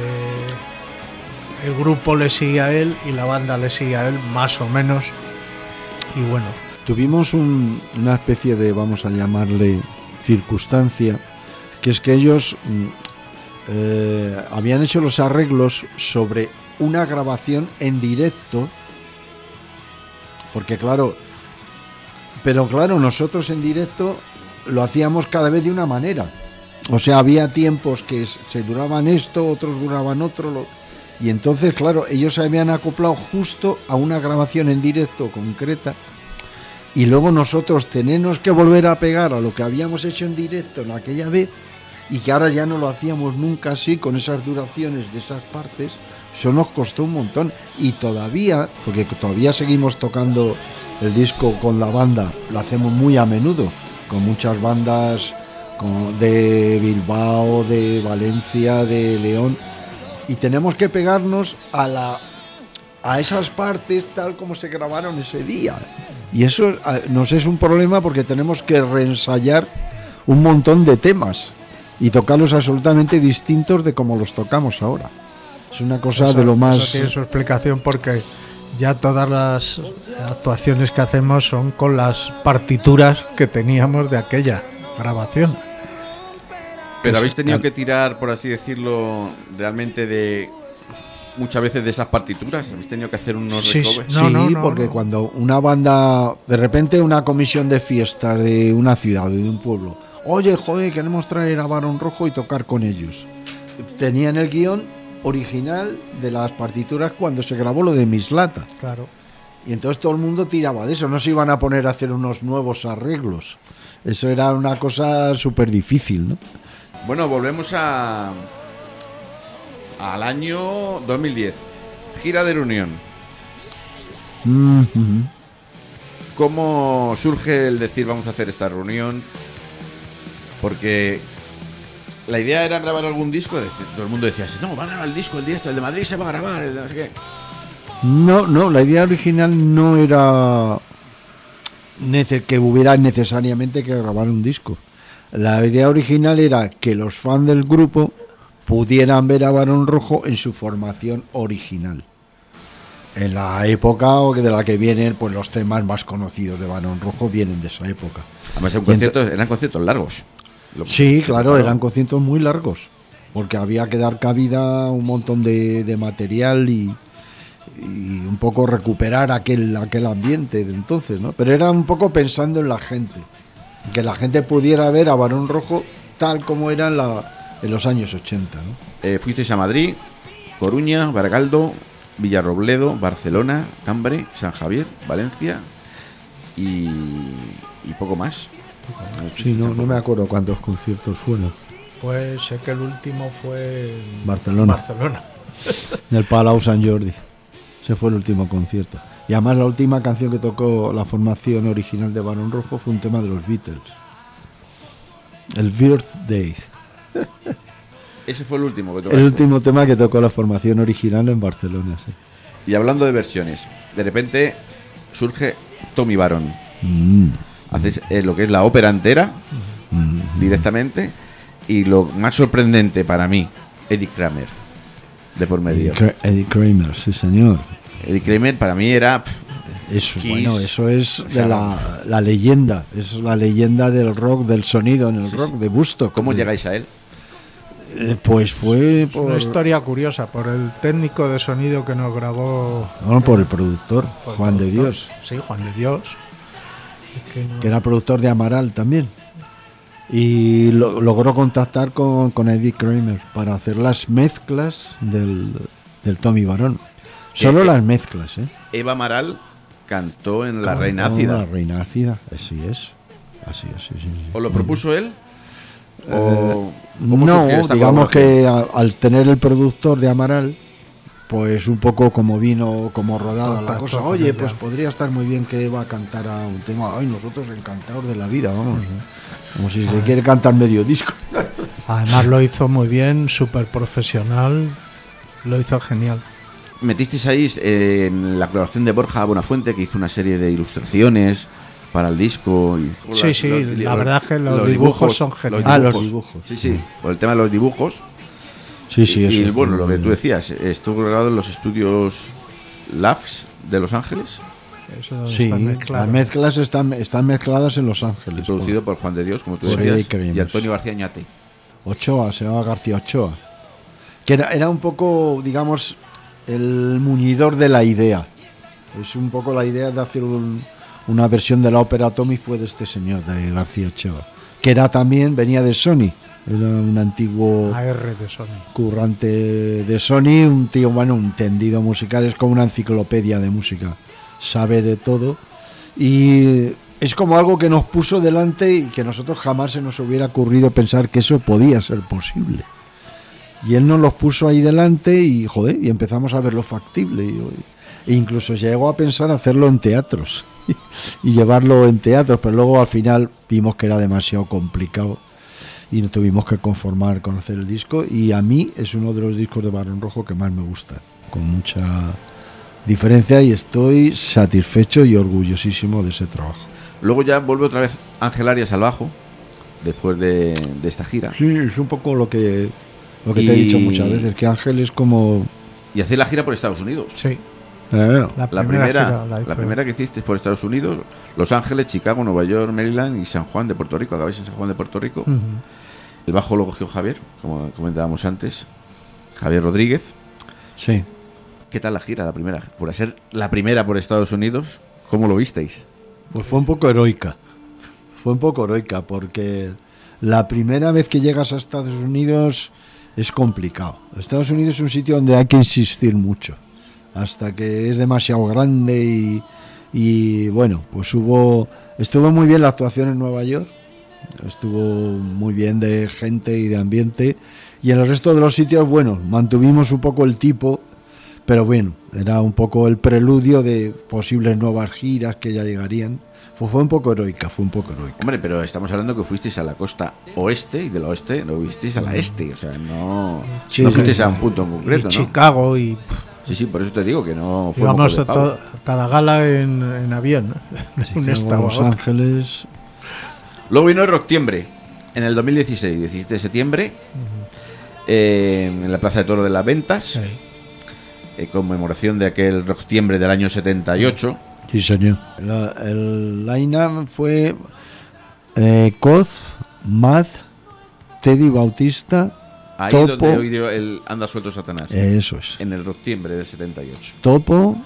el grupo le sigue a él y la banda le sigue a él, más o menos. Y bueno, Tuvimos una especie de, vamos a llamarle, circunstancia, que es que ellos habían hecho los arreglos sobre una grabación en directo, porque claro, nosotros en directo lo hacíamos cada vez de una manera. O sea, había tiempos que se duraban esto, otros duraban otro, Y entonces, claro, ellos se habían acoplado justo a una grabación en directo concreta. Y luego nosotros tenemos que volver a pegar a lo que habíamos hecho en directo en aquella vez, y que ahora ya no lo hacíamos nunca así, con esas duraciones de esas partes. Eso nos costó un montón. Y todavía, porque todavía seguimos tocando el disco con la banda, lo hacemos muy a menudo, con muchas bandas de Bilbao, de Valencia, de León, y tenemos que pegarnos a esas partes tal como se grabaron ese día. Y eso nos es un problema, porque tenemos que reensayar un montón de temas y tocarlos absolutamente distintos de como los tocamos ahora. Es una cosa de lo más... Eso tiene su explicación, porque ya todas las actuaciones que hacemos son con las partituras que teníamos de aquella grabación. Pero habéis tenido que tirar, por así decirlo, realmente de... Muchas veces de esas partituras, habéis tenido que hacer unos recovers. Sí, porque cuando una banda, de repente una comisión de fiestas de una ciudad, de un pueblo, oye, joder, queremos traer a Barón Rojo y tocar con ellos. Tenían el guión original de las partituras cuando se grabó lo de Mislata. Claro. Y entonces todo el mundo tiraba de eso, no se iban a poner a hacer unos nuevos arreglos. Eso era una cosa súper difícil, ¿no? Bueno, volvemos al año 2010. Gira de reunión. Mm-hmm. ¿Cómo surge el decir vamos a hacer esta reunión? Porque la idea era grabar algún disco. Todo el mundo decía, no, van a grabar el disco, el directo, el de Madrid se va a grabar, el de no sé qué. No, la idea original no era que hubiera necesariamente que grabar un disco. La idea original era que los fans del grupo pudieran ver a Barón Rojo en su formación original, en la época de la que vienen, pues los temas más conocidos de Barón Rojo vienen de esa época. Además eran conciertos largos. Sí, claro, eran conciertos muy largos, porque había que dar cabida a un montón de material y un poco recuperar aquel ambiente de entonces, ¿no? Pero era un poco pensando en la gente, que la gente pudiera ver a Barón Rojo tal como era en los años 80, ¿no? Fuisteis a Madrid, Coruña, Baracaldo, Villarrobledo, Barcelona, Cambre, San Javier, Valencia y poco más. Sí, no me acuerdo cuántos conciertos fueron. Pues sé que el último fue en Barcelona. En el Palau Sant Jordi. Ese fue el último concierto. Y además la última canción que tocó la formación original de Barón Rojo fue un tema de los Beatles. El Birthday. Ese fue el último que tocaste. El último tema que tocó la formación original en Barcelona, sí. Y hablando de versiones, de repente surge Tommy Barón. Haces lo que es la ópera entera directamente, y lo más sorprendente para mí, Eddie Kramer de por medio. Eddie Kramer, sí señor. Eddie Kramer para mí era eso, Kiss, bueno, eso es de la leyenda, es la leyenda del rock, del sonido en el rock, de Woodstock. ¿Cómo llegáis a él? Pues fue por una historia curiosa, por el técnico de sonido que nos grabó. No, por el productor, Juan de Dios. Sí, Juan de Dios. Que era productor de Amaral también. Y logró contactar con Eddie Kramer para hacer las mezclas del Tommy Barón. Solo las mezclas, ¿eh? Eva Amaral cantó en La Reina Ácida. La Reina Ácida, así es. Sí. ¿Os lo propuso él? No, digamos que al tener el productor de Amaral, pues un poco como vino, como rodada la cosa. Oye, pues podría estar muy bien que Eva cantara un tema. Ay, nosotros encantados de la vida, vamos. Como si se quiere cantar medio disco. Además lo hizo muy bien, súper profesional, lo hizo genial. Metisteis ahí en la colaboración de Borja Buenafuente, que hizo una serie de ilustraciones para el disco. La verdad es que los dibujos son geniales. Los dibujos. Sí, por el tema de los dibujos. Sí, eso. Y bueno, lo que tú decías, estuvo grabado en los estudios LAFS de Los Ángeles. Sí, las mezclas están mezcladas en Los Ángeles. Y producido por Juan de Dios, como tú decías, y Antonio García Ñate. Ochoa, se llamaba García Ochoa. Que era un poco, digamos, el muñidor de la idea. Es un poco la idea de hacer una versión de la ópera Tommy, fue de este señor, de García Ochoa. Que venía de Sony, Era un antiguo AR de Sony. currante de Sony, un tío, bueno, un tendido musical, es como una enciclopedia de música, sabe de todo y es como algo que nos puso delante y que nosotros jamás se nos hubiera ocurrido pensar que eso podía ser posible. Y él nos los puso ahí delante y, joder, y empezamos a ver lo factible. E incluso llegó a pensar hacerlo en teatros y llevarlo en teatros, pero luego al final vimos que era demasiado complicado y nos tuvimos que conformar con hacer el disco. Y a mí es uno de los discos de Barón Rojo que más me gusta, con mucha diferencia, y estoy satisfecho y orgullosísimo de ese trabajo. Luego ya vuelve otra vez Ángel Arias al bajo, después de esta gira. Sí, es un poco lo que te he dicho muchas veces, que Ángel es como... Y hacéis la gira por Estados Unidos. Sí. La gira primera que hiciste por Estados Unidos, Los Ángeles, Chicago, Nueva York, Maryland y San Juan de Puerto Rico. Acabáis en San Juan de Puerto Rico. Uh-huh. El bajo lo cogió Javier, como comentábamos antes, Javier Rodríguez. Sí. ¿Qué tal la gira, la primera? Por ser la primera por Estados Unidos, ¿cómo lo visteis? Pues fue un poco heroica. Fue un poco heroica porque la primera vez que llegas a Estados Unidos es complicado. Estados Unidos es un sitio donde hay que insistir mucho, hasta que es demasiado grande y bueno, pues estuvo muy bien la actuación en Nueva York, estuvo muy bien de gente y de ambiente, y en el resto de los sitios, bueno, mantuvimos un poco el tipo, pero bueno, era un poco el preludio de posibles nuevas giras que ya llegarían. Fue un poco heroica, Hombre, pero estamos hablando que fuisteis a la costa oeste y del oeste no fuisteis a la este, o sea, no fuisteis a un punto en concreto, y ¿no? Chicago y... Sí, por eso te digo que no fue íbamos a cada gala en avión, de un estado a Los otro. Ángeles. Luego vino el Rocktiembre, en el 2016, 17 de septiembre, en la Plaza de Toro de las Ventas, Sí. conmemoración de aquel Rocktiembre del año 78. Sí, señor. El line-up fue Coz, Matt, Teddy Bautista, Ahí Topo. donde he oído el Anda Suelto Satanás. Eso es. En el Rocktiembre del 78. Topo,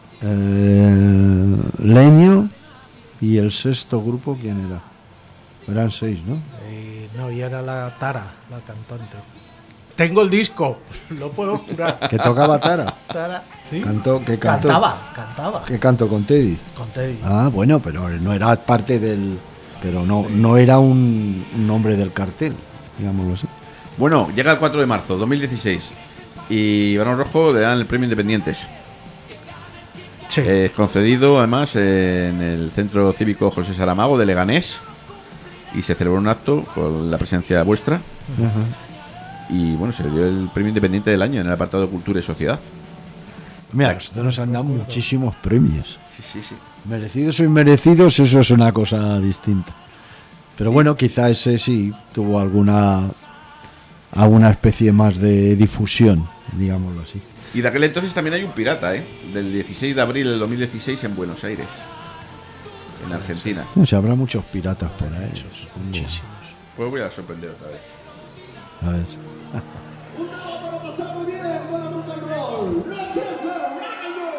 Leño y el sexto grupo, ¿quién era? Eran 6, ¿no? No, y era la Tara, la cantante. Tengo el disco, lo puedo jurar. Que tocaba Tara. Tara, ¿sí? Cantó. Cantaba. ¿Qué cantó con Teddy? Con Teddy. Ah, bueno, pero no era parte del... Pero no era un nombre del cartel, digámoslo así. Bueno, llega el 4 de marzo 2016 y Barón Rojo le dan el premio Independientes. Sí. Concedido además en el Centro Cívico José Saramago de Leganés, y se celebró un acto con la presencia vuestra. Ajá. Y bueno, se le dio el premio Independiente del año en el apartado de Cultura y Sociedad. Mira, a nosotros nos han dado muchísimos premios. Sí. Merecidos o inmerecidos, eso es una cosa distinta. Pero bueno, quizá ese sí tuvo alguna especie más de difusión, digámoslo así. Y de aquel entonces también hay un pirata, del 16 de abril del 2016 en Buenos Aires, en Argentina. No sé, habrá muchos piratas por ahí. Muchísimos. Pues voy a sorprender otra vez. A ver. Un tema para pasar muy bien con el rock and roll. Noches de radio.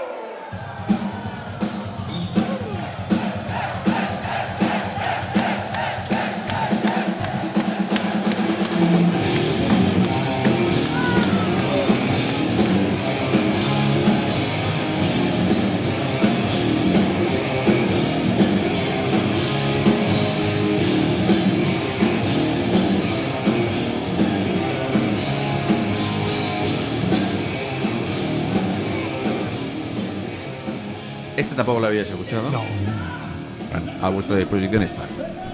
Este tampoco lo habías escuchado. No. Bueno, a vuestra disposición está.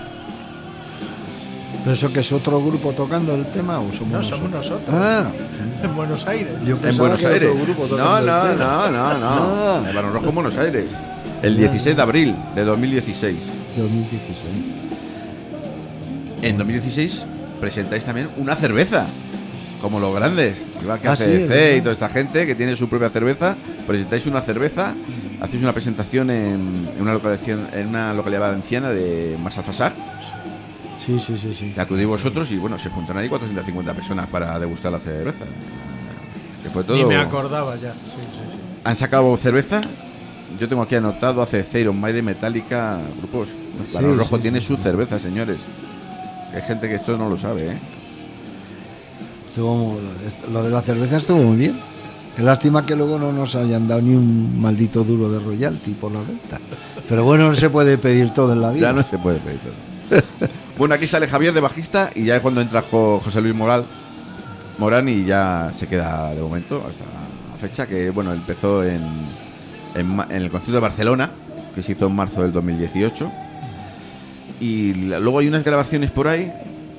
¿Pero eso que es otro grupo tocando el tema o somos No, nosotros? somos nosotros. Ah, En Buenos Aires. yo En pensaba Buenos que era Aires. otro grupo No. tocando el tema. En Barón Rojo, Buenos Aires. El 16 de abril de 2016. 2016. En 2016 presentáis también una cerveza, como los grandes, igual que Ah, hace sí, es C y verdad. toda esta gente que tiene su propia cerveza. Presentáis una cerveza, hacéis una presentación en una localidad valenciana de Massalfassar, Sí. que acudís vosotros y bueno, se juntaron ahí 450 personas para degustar la cerveza. Que fue todo. Ni me acordaba ya. Sí. Han sacado cerveza. Yo tengo aquí anotado ACC, Iron Maiden, Metallica, grupos. Barón Rojo tiene su cerveza, señores. Que hay gente que esto no lo sabe, Lo de la cerveza estuvo muy bien. Es lástima que luego no nos hayan dado ni un maldito duro de royalty por la venta. Pero bueno, no se puede pedir todo en la vida. Ya no se puede pedir todo. Bueno, aquí sale Javier de bajista y ya es cuando entra José Luis Morán y ya se queda de momento hasta la fecha que, bueno, empezó en el concierto de Barcelona, que se hizo en marzo del 2018. Y luego hay unas grabaciones por ahí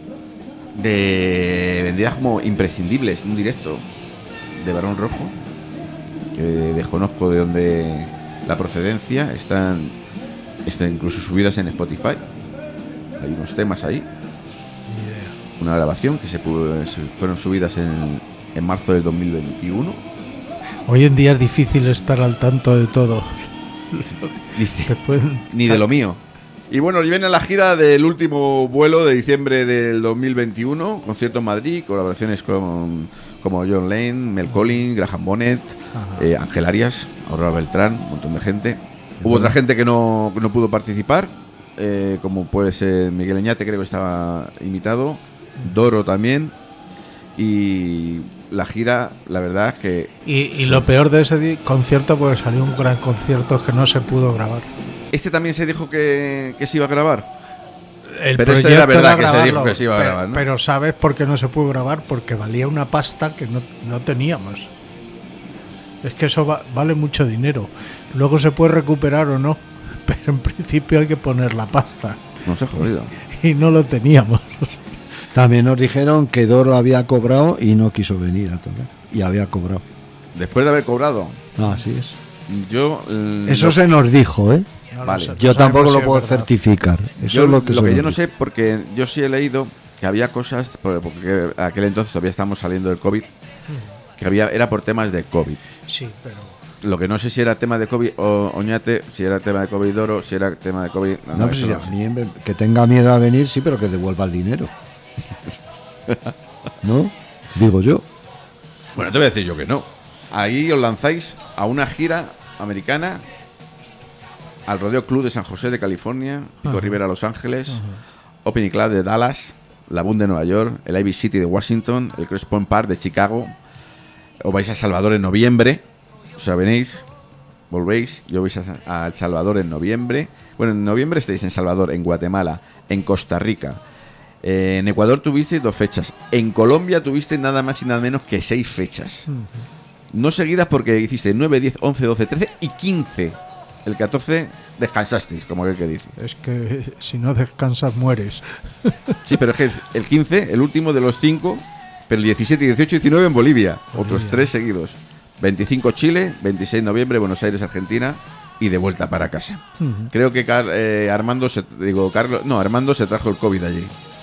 vendidas como imprescindibles, un directo de Barón Rojo, que desconozco de dónde la procedencia, están incluso subidas en Spotify. Hay unos temas ahí, una grabación que se fueron subidas en marzo del 2021. Hoy en día es difícil estar al tanto de todo. Dice, ni de lo mío. Y bueno, y viene la gira del último vuelo de diciembre del 2021, concierto en Madrid, colaboraciones como John Lane, Mel Collins, Graham Bonnet, Ángel Arias, Aurora Beltrán, un montón de gente. Hubo otra gente que no pudo participar, como puede ser Miguel Eñate, creo que estaba invitado, Doro también, y la gira, la verdad es que... Y lo peor de ese concierto, pues salió un gran concierto que no se pudo grabar. Este también se dijo que se iba a grabar. Pero esto era verdad que se dijo que se iba a grabar, ¿no? Pero ¿sabes por qué no se pudo grabar? Porque valía una pasta que no teníamos. Es que eso vale mucho dinero. Luego se puede recuperar o no, pero en principio hay que poner la pasta. No se ha jodido. Y no lo teníamos. También nos dijeron que Doro había cobrado y no quiso venir a tocar. Y había cobrado. Después de haber cobrado. Así es. Eso se nos dijo, ¿eh? No vale. lo sé, Yo no tampoco lo si puedo es verdad. certificar. Eso es lo que yo no sé, porque yo sí he leído que había cosas, porque aquel entonces todavía estábamos saliendo del COVID, que era por temas de COVID. Sí, pero... Lo que no sé si era tema de COVID Oñate, si era tema de COVID Doro, si era tema de COVID... No, pues eso sí, no a sé. mí, que tenga miedo a venir, sí, pero que devuelva el dinero. ¿No? Digo yo. Bueno, te voy a decir yo que no. Ahí os lanzáis a una gira americana al Rodeo Club de San José de California, Pico Rivera Los Ángeles, Opening Club de Dallas, la Boom de Nueva York, el Ivy City de Washington, el Crestpoint Park de Chicago. Os vais a Salvador en noviembre. O sea, volvéis y os vais a El Salvador en noviembre. Bueno, en noviembre estáis en Salvador, en Guatemala, en Costa Rica. En Ecuador tuvisteis 2 fechas. En Colombia tuvisteis nada más y nada menos que 6 fechas. No seguidas porque hiciste 9, 10, 11, 12, 13 y 15. El 14 descansasteis, como aquel que dice. Es que si no descansas mueres. Sí, pero es que el 15, el último de los 5, pero el 17, 18 y 19 en Bolivia. Otros 3 seguidos. 25 Chile, 26 de noviembre Buenos Aires, Argentina y de vuelta para casa. Creo que Armando se trajo el COVID allí.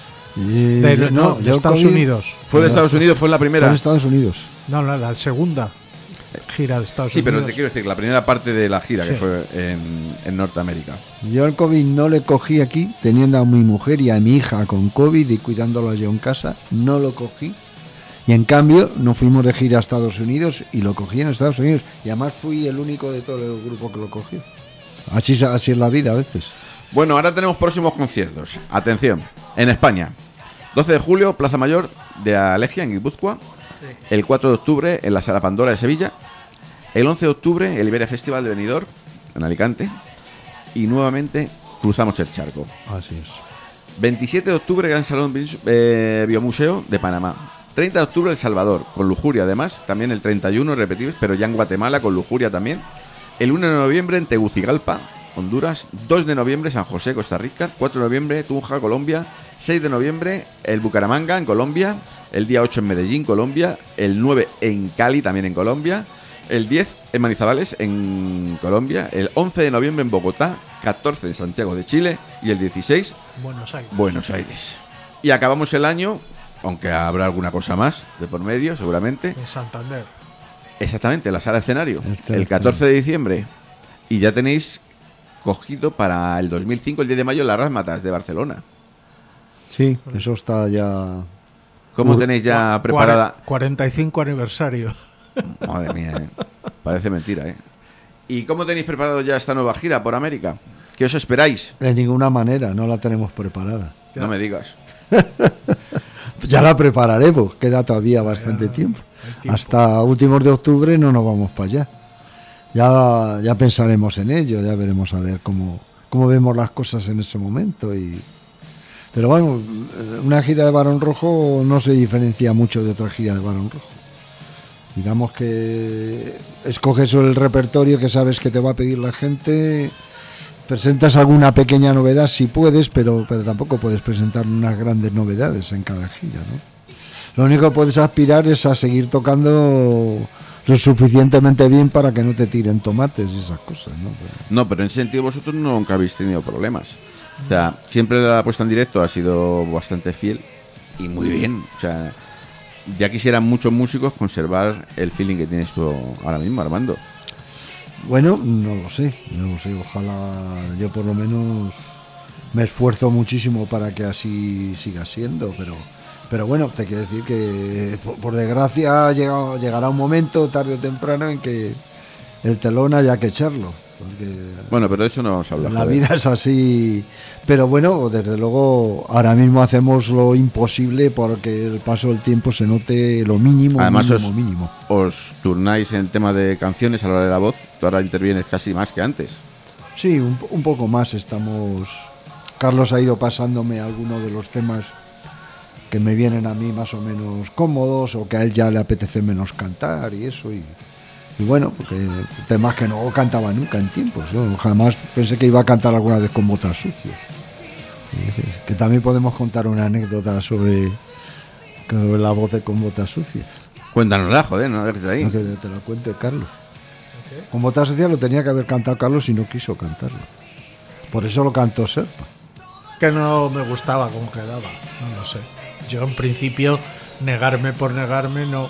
De Estados Unidos. ¿Fue de Estados Unidos? ¿Fue en la primera? Fue de Estados Unidos. No, la segunda gira de Estados Sí, Unidos. pero te quiero decir, la primera parte de la gira que Sí. fue en Norteamérica. Yo el COVID no le cogí aquí, teniendo a mi mujer y a mi hija con COVID y cuidándolas yo en casa. No lo cogí. Y en cambio, nos fuimos de gira a Estados Unidos y lo cogí en Estados Unidos. Y además fui el único de todo el grupo que lo cogió. Así es la vida a veces. Bueno, ahora tenemos próximos conciertos. Atención, en España. 12 de julio, Plaza Mayor de Alegia, en Guipúzcoa. El 4 de octubre, en la Sala Pandora de Sevilla. El 11 de octubre, el Iberia Festival de Benidorm, en Alicante. Y nuevamente, cruzamos el charco. Así es. 27 de octubre, Gran Salón Biomuseo de Panamá. 30 de octubre, El Salvador, con lujuria además. También el 31, repetibles, pero ya en Guatemala, con lujuria también. El 1 de noviembre, en Tegucigalpa, Honduras. 2 de noviembre, San José, Costa Rica. 4 de noviembre, Tunja, Colombia. 6 de noviembre, el Bucaramanga, en Colombia. El día 8 en Medellín, Colombia. El 9 en Cali, también en Colombia. El 10 en Manizales, en Colombia. El 11 de noviembre en Bogotá. 14 en Santiago de Chile. Y el 16, Buenos Aires. Y acabamos el año, aunque habrá alguna cosa más de por medio, seguramente. En Santander. Exactamente, la sala escenario. El 14 de diciembre. Y ya tenéis cogido para el 2005, el 10 de mayo, las Rásmatas de Barcelona. Sí, eso está ya... ¿Cómo tenéis ya preparada? 45 aniversario. Madre mía, parece mentira, ¿eh? ¿Y cómo tenéis preparado ya esta nueva gira por América? ¿Qué os esperáis? De ninguna manera, no la tenemos preparada. No me digas. Ya la prepararemos, queda todavía bastante tiempo. Hasta últimos de octubre no nos vamos para allá. Ya pensaremos en ello, ya veremos a ver cómo vemos las cosas en ese momento. Pero bueno, una gira de Barón Rojo no se diferencia mucho de otra gira de Barón Rojo. Digamos que escoges el repertorio que sabes que te va a pedir la gente, presentas alguna pequeña novedad si puedes, pero tampoco puedes presentar unas grandes novedades en cada gira, ¿no? Lo único que puedes aspirar es a seguir tocando lo suficientemente bien para que no te tiren tomates y esas cosas, ¿no? No, pero en ese sentido vosotros nunca habéis tenido problemas. O sea, siempre la puesta en directo ha sido bastante fiel y muy bien. O sea, ya quisieran muchos músicos conservar el feeling que tienes tú ahora mismo, Armando. Bueno, no lo sé. Ojalá, yo por lo menos me esfuerzo muchísimo para que así siga siendo, pero bueno, te quiero decir que por desgracia llegará un momento, tarde o temprano, en que el telón haya que echarlo. Porque bueno, pero eso no os habla. La vida es así. Pero bueno, desde luego, ahora mismo hacemos lo imposible porque el paso del tiempo se note lo mínimo. Además, mínimo. Os turnáis en el tema de canciones a la hora de la voz. Tú ahora intervienes casi más que antes. Sí, un poco más estamos. Carlos ha ido pasándome algunos de los temas que me vienen a mí más o menos cómodos o que a él ya le apetece menos cantar y eso. Y bueno, porque temas que no cantaba nunca en tiempos. Yo jamás pensé que iba a cantar alguna vez con botas sucias. Que también podemos contar una anécdota sobre la voz de Con botas sucias. Cuéntanosla, joder, no dejes de ahí. No, que te la cuente Carlos. Okay. Con botas sucias lo tenía que haber cantado Carlos y no quiso cantarlo. Por eso lo cantó Serpa. Que no me gustaba cómo quedaba, no lo sé. Yo en principio negarme por negarme no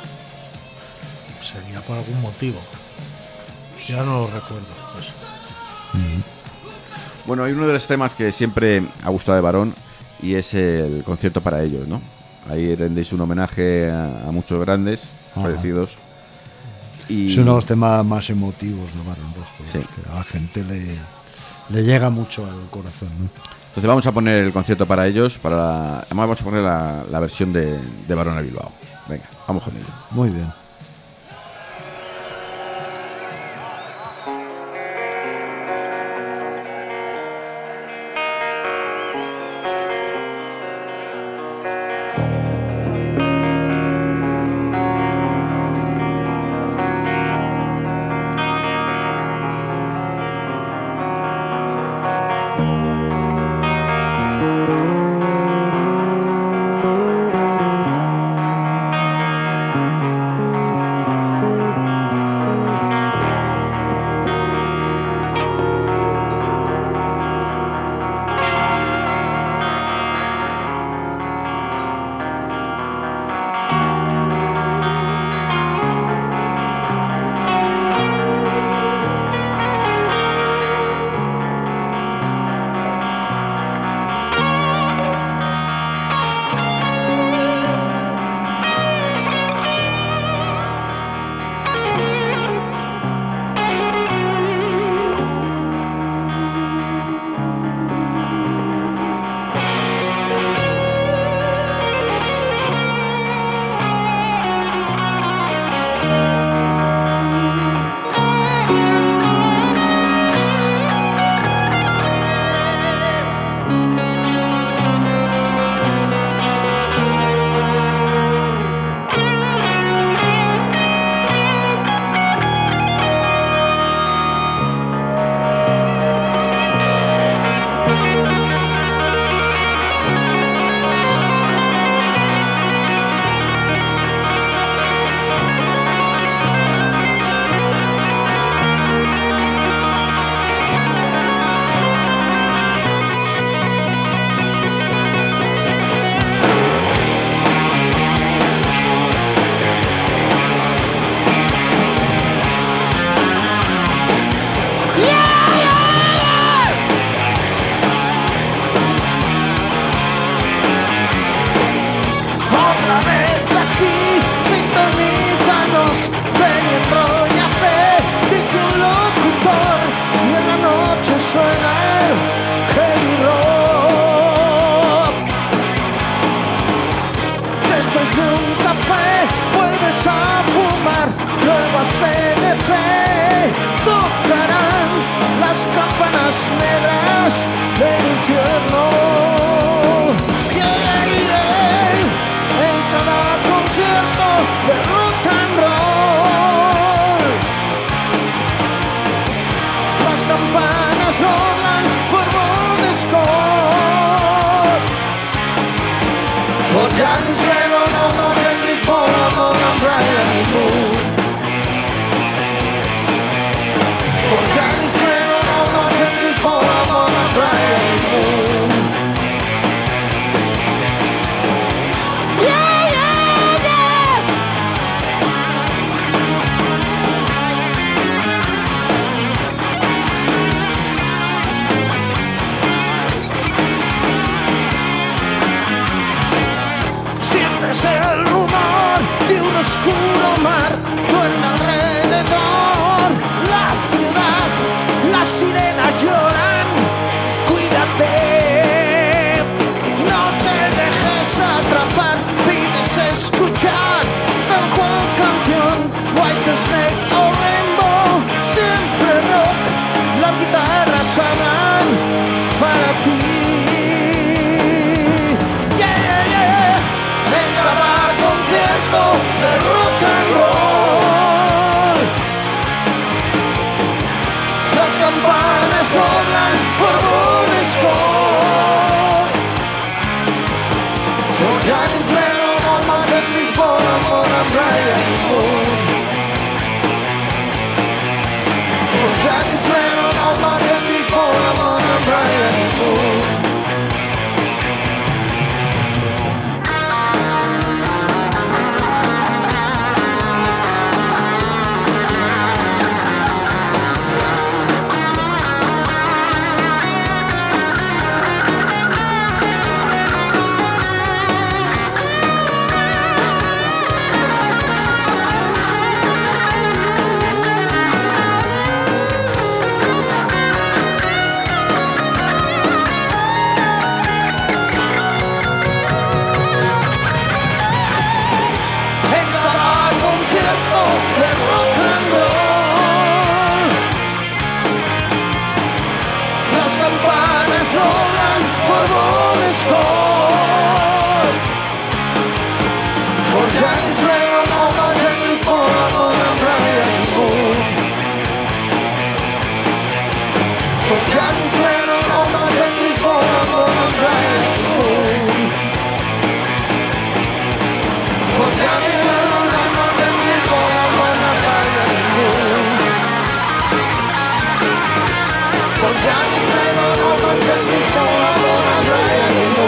sería por algún motivo. Ya no lo recuerdo. Pues. Bueno, hay uno de los temas que siempre ha gustado de Barón y es el concierto para ellos, ¿no? Ahí rendéis un homenaje a muchos grandes fallecidos. Y es uno de los temas más emotivos de Barón Rojo. Sí. Que a la gente le llega mucho al corazón, ¿no? Entonces vamos a poner el concierto para ellos, además vamos a poner la versión de Barón a Bilbao. Venga, vamos con ello. Muy bien. empieza a fumar, luego a CDC tocarán las campanas negras del infierno. Yeah, yeah. En cada concierto de rock and roll, las campanas rolan por Bon Scott, por Janis Lennon, Amon Hendrix, por Amon and Brian Eno. Por Janis Lennon, Amon Hendrix, por Amon and Brian Eno. Yeah, yeah, yeah. Sientes el rumor de un oscuro mar, duerme alrededor la ciudad, las sirenas lloran, cuídate, no te dejes atrapar, pides escuchar tal cual canción, White Snake o Rainbow, siempre rock, las guitarras hablan para ti. Yeah, yeah. En cada concierto de rock and roll, las campanas doblan por Bon Scott, por Janis Lennon, Amon Hendrix, por Amon and Brian Eno. Por Janis Lennon, Amon Hendrix, por Amon and Brian Eno. En cada concierto de rock and roll, las campanas doblan por Bon Scott, por Janis Lennon, Amon Hendrix, por Amon and Brian Eno. Por Janis Lennon, Amon Hendrix, por Amon and Brian Eno. Por Janis Lennon, Amon Hendrix, por Amon and Brian Eno. Por Janis Lennon, Amon Hendrix, por Amon and Brian Eno.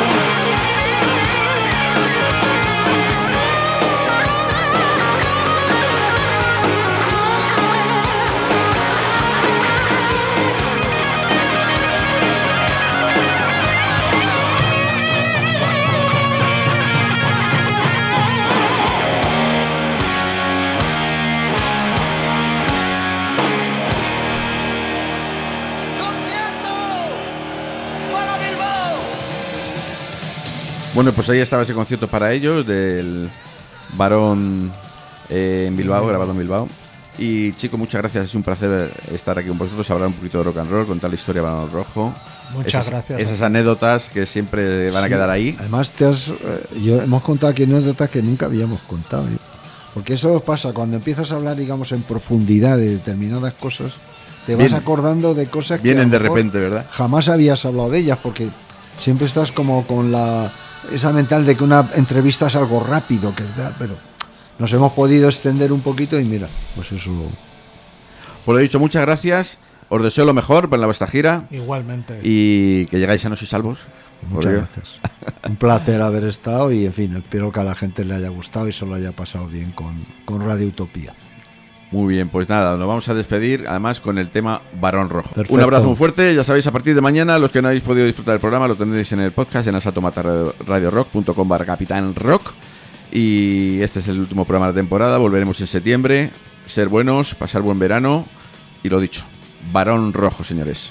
Bueno, pues ahí estaba ese concierto para ellos del Varón en Bilbao, grabado en Bilbao. Y chico, muchas gracias, es un placer estar aquí con vosotros, hablar un poquito de rock and roll, contar la historia de Barón Rojo. Muchas gracias. Esas anécdotas que siempre van a quedar ahí. Además, hemos contado aquí anécdotas que nunca habíamos contado. Porque eso pasa, cuando empiezas a hablar, digamos, en profundidad de determinadas cosas, te vas acordando de cosas que vienen de repente, ¿verdad? Jamás habías hablado de ellas, porque siempre estás como con esa mental de que una entrevista es algo rápido, que tal, pero nos hemos podido extender un poquito y mira, pues eso. Pues lo he dicho, muchas gracias. Os deseo lo mejor para vuestra gira. Igualmente. Y que llegáis sanos y salvos. Muchas gracias. Un placer haber estado y, en fin, espero que a la gente le haya gustado y se lo haya pasado bien con Radio Utopía. Muy bien, pues nada, nos vamos a despedir además con el tema Barón Rojo. Perfecto. Un abrazo muy fuerte, ya sabéis, a partir de mañana, los que no habéis podido disfrutar del programa lo tendréis en el podcast en asaltomatarradiorock.com/Capitán Rock. Y este es el último programa de la temporada, volveremos en septiembre. Ser buenos, pasar buen verano y lo dicho, Barón Rojo, señores.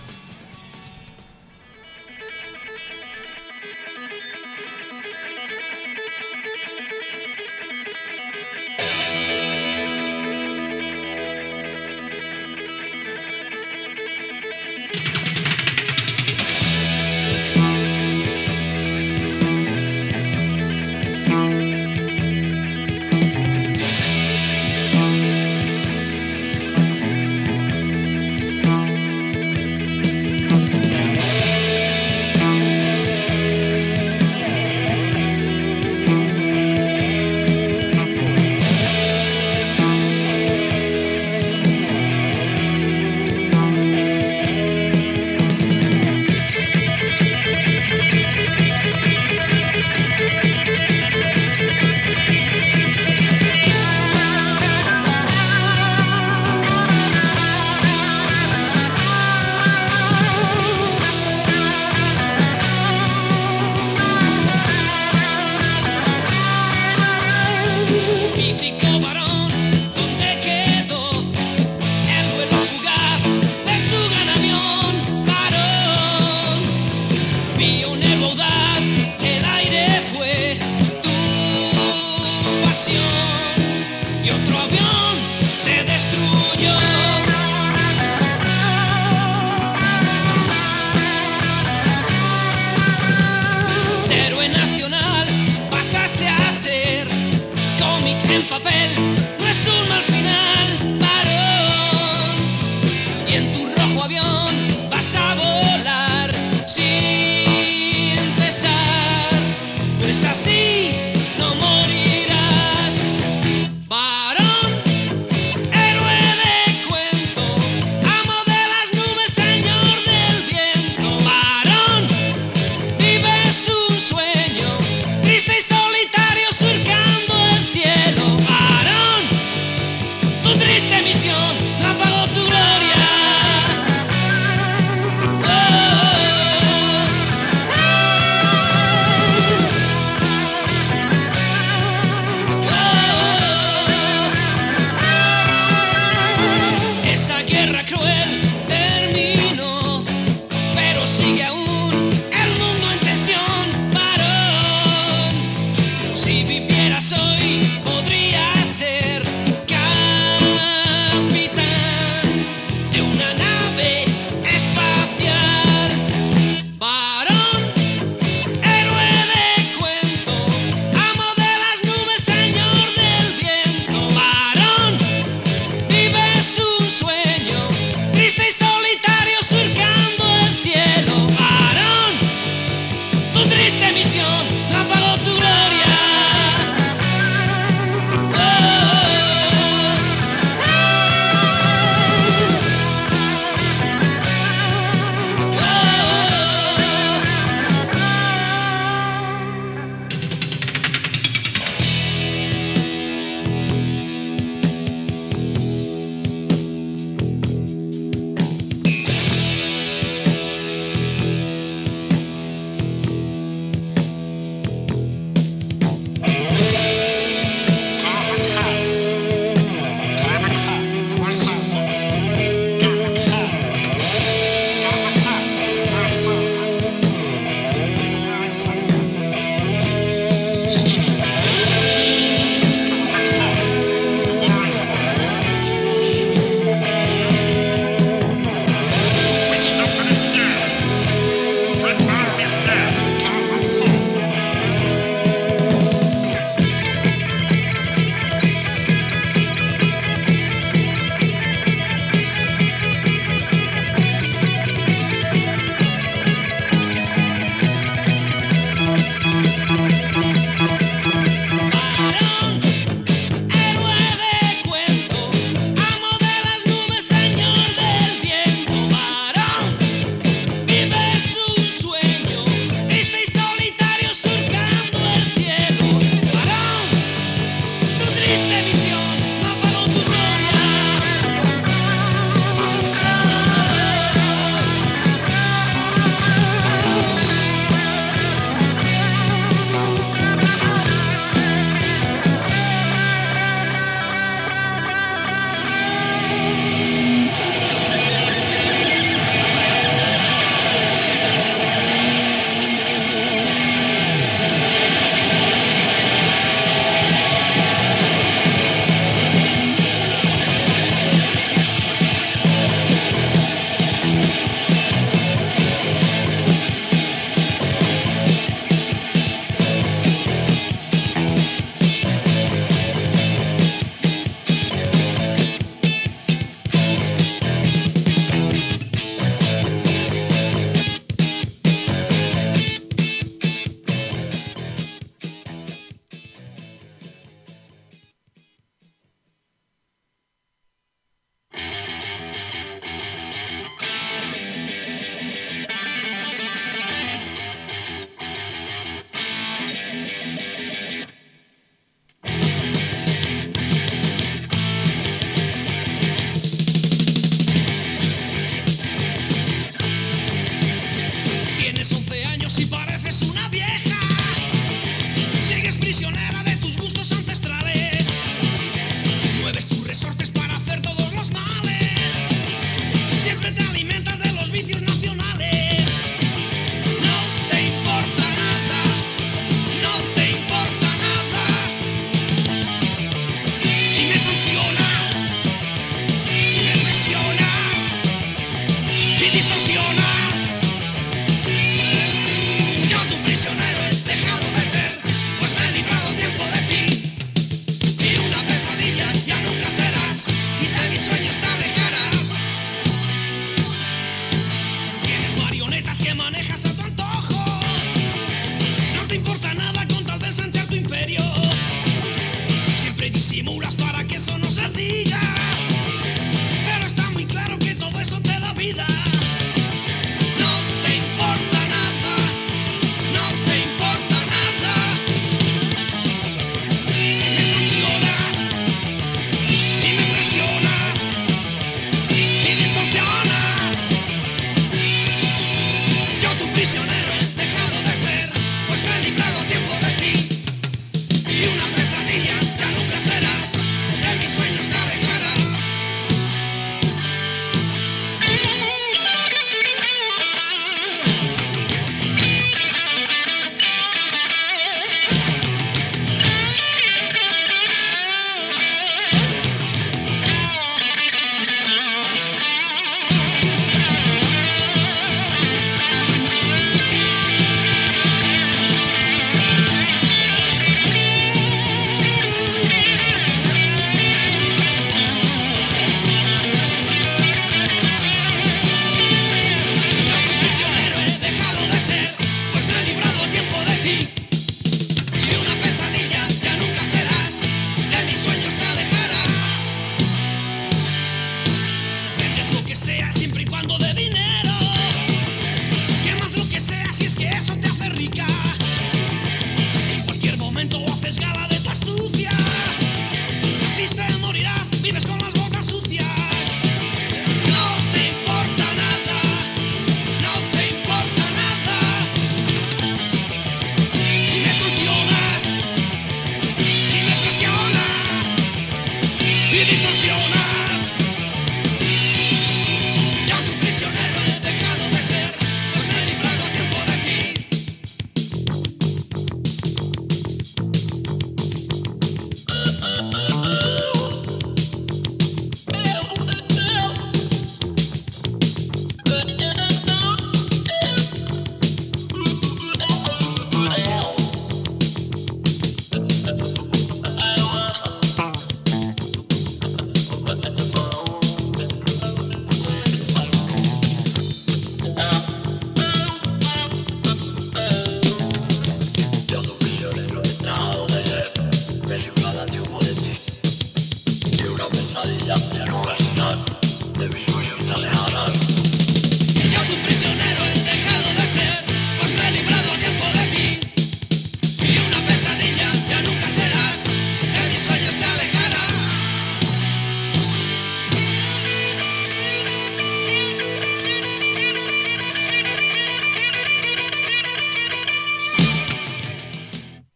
avión.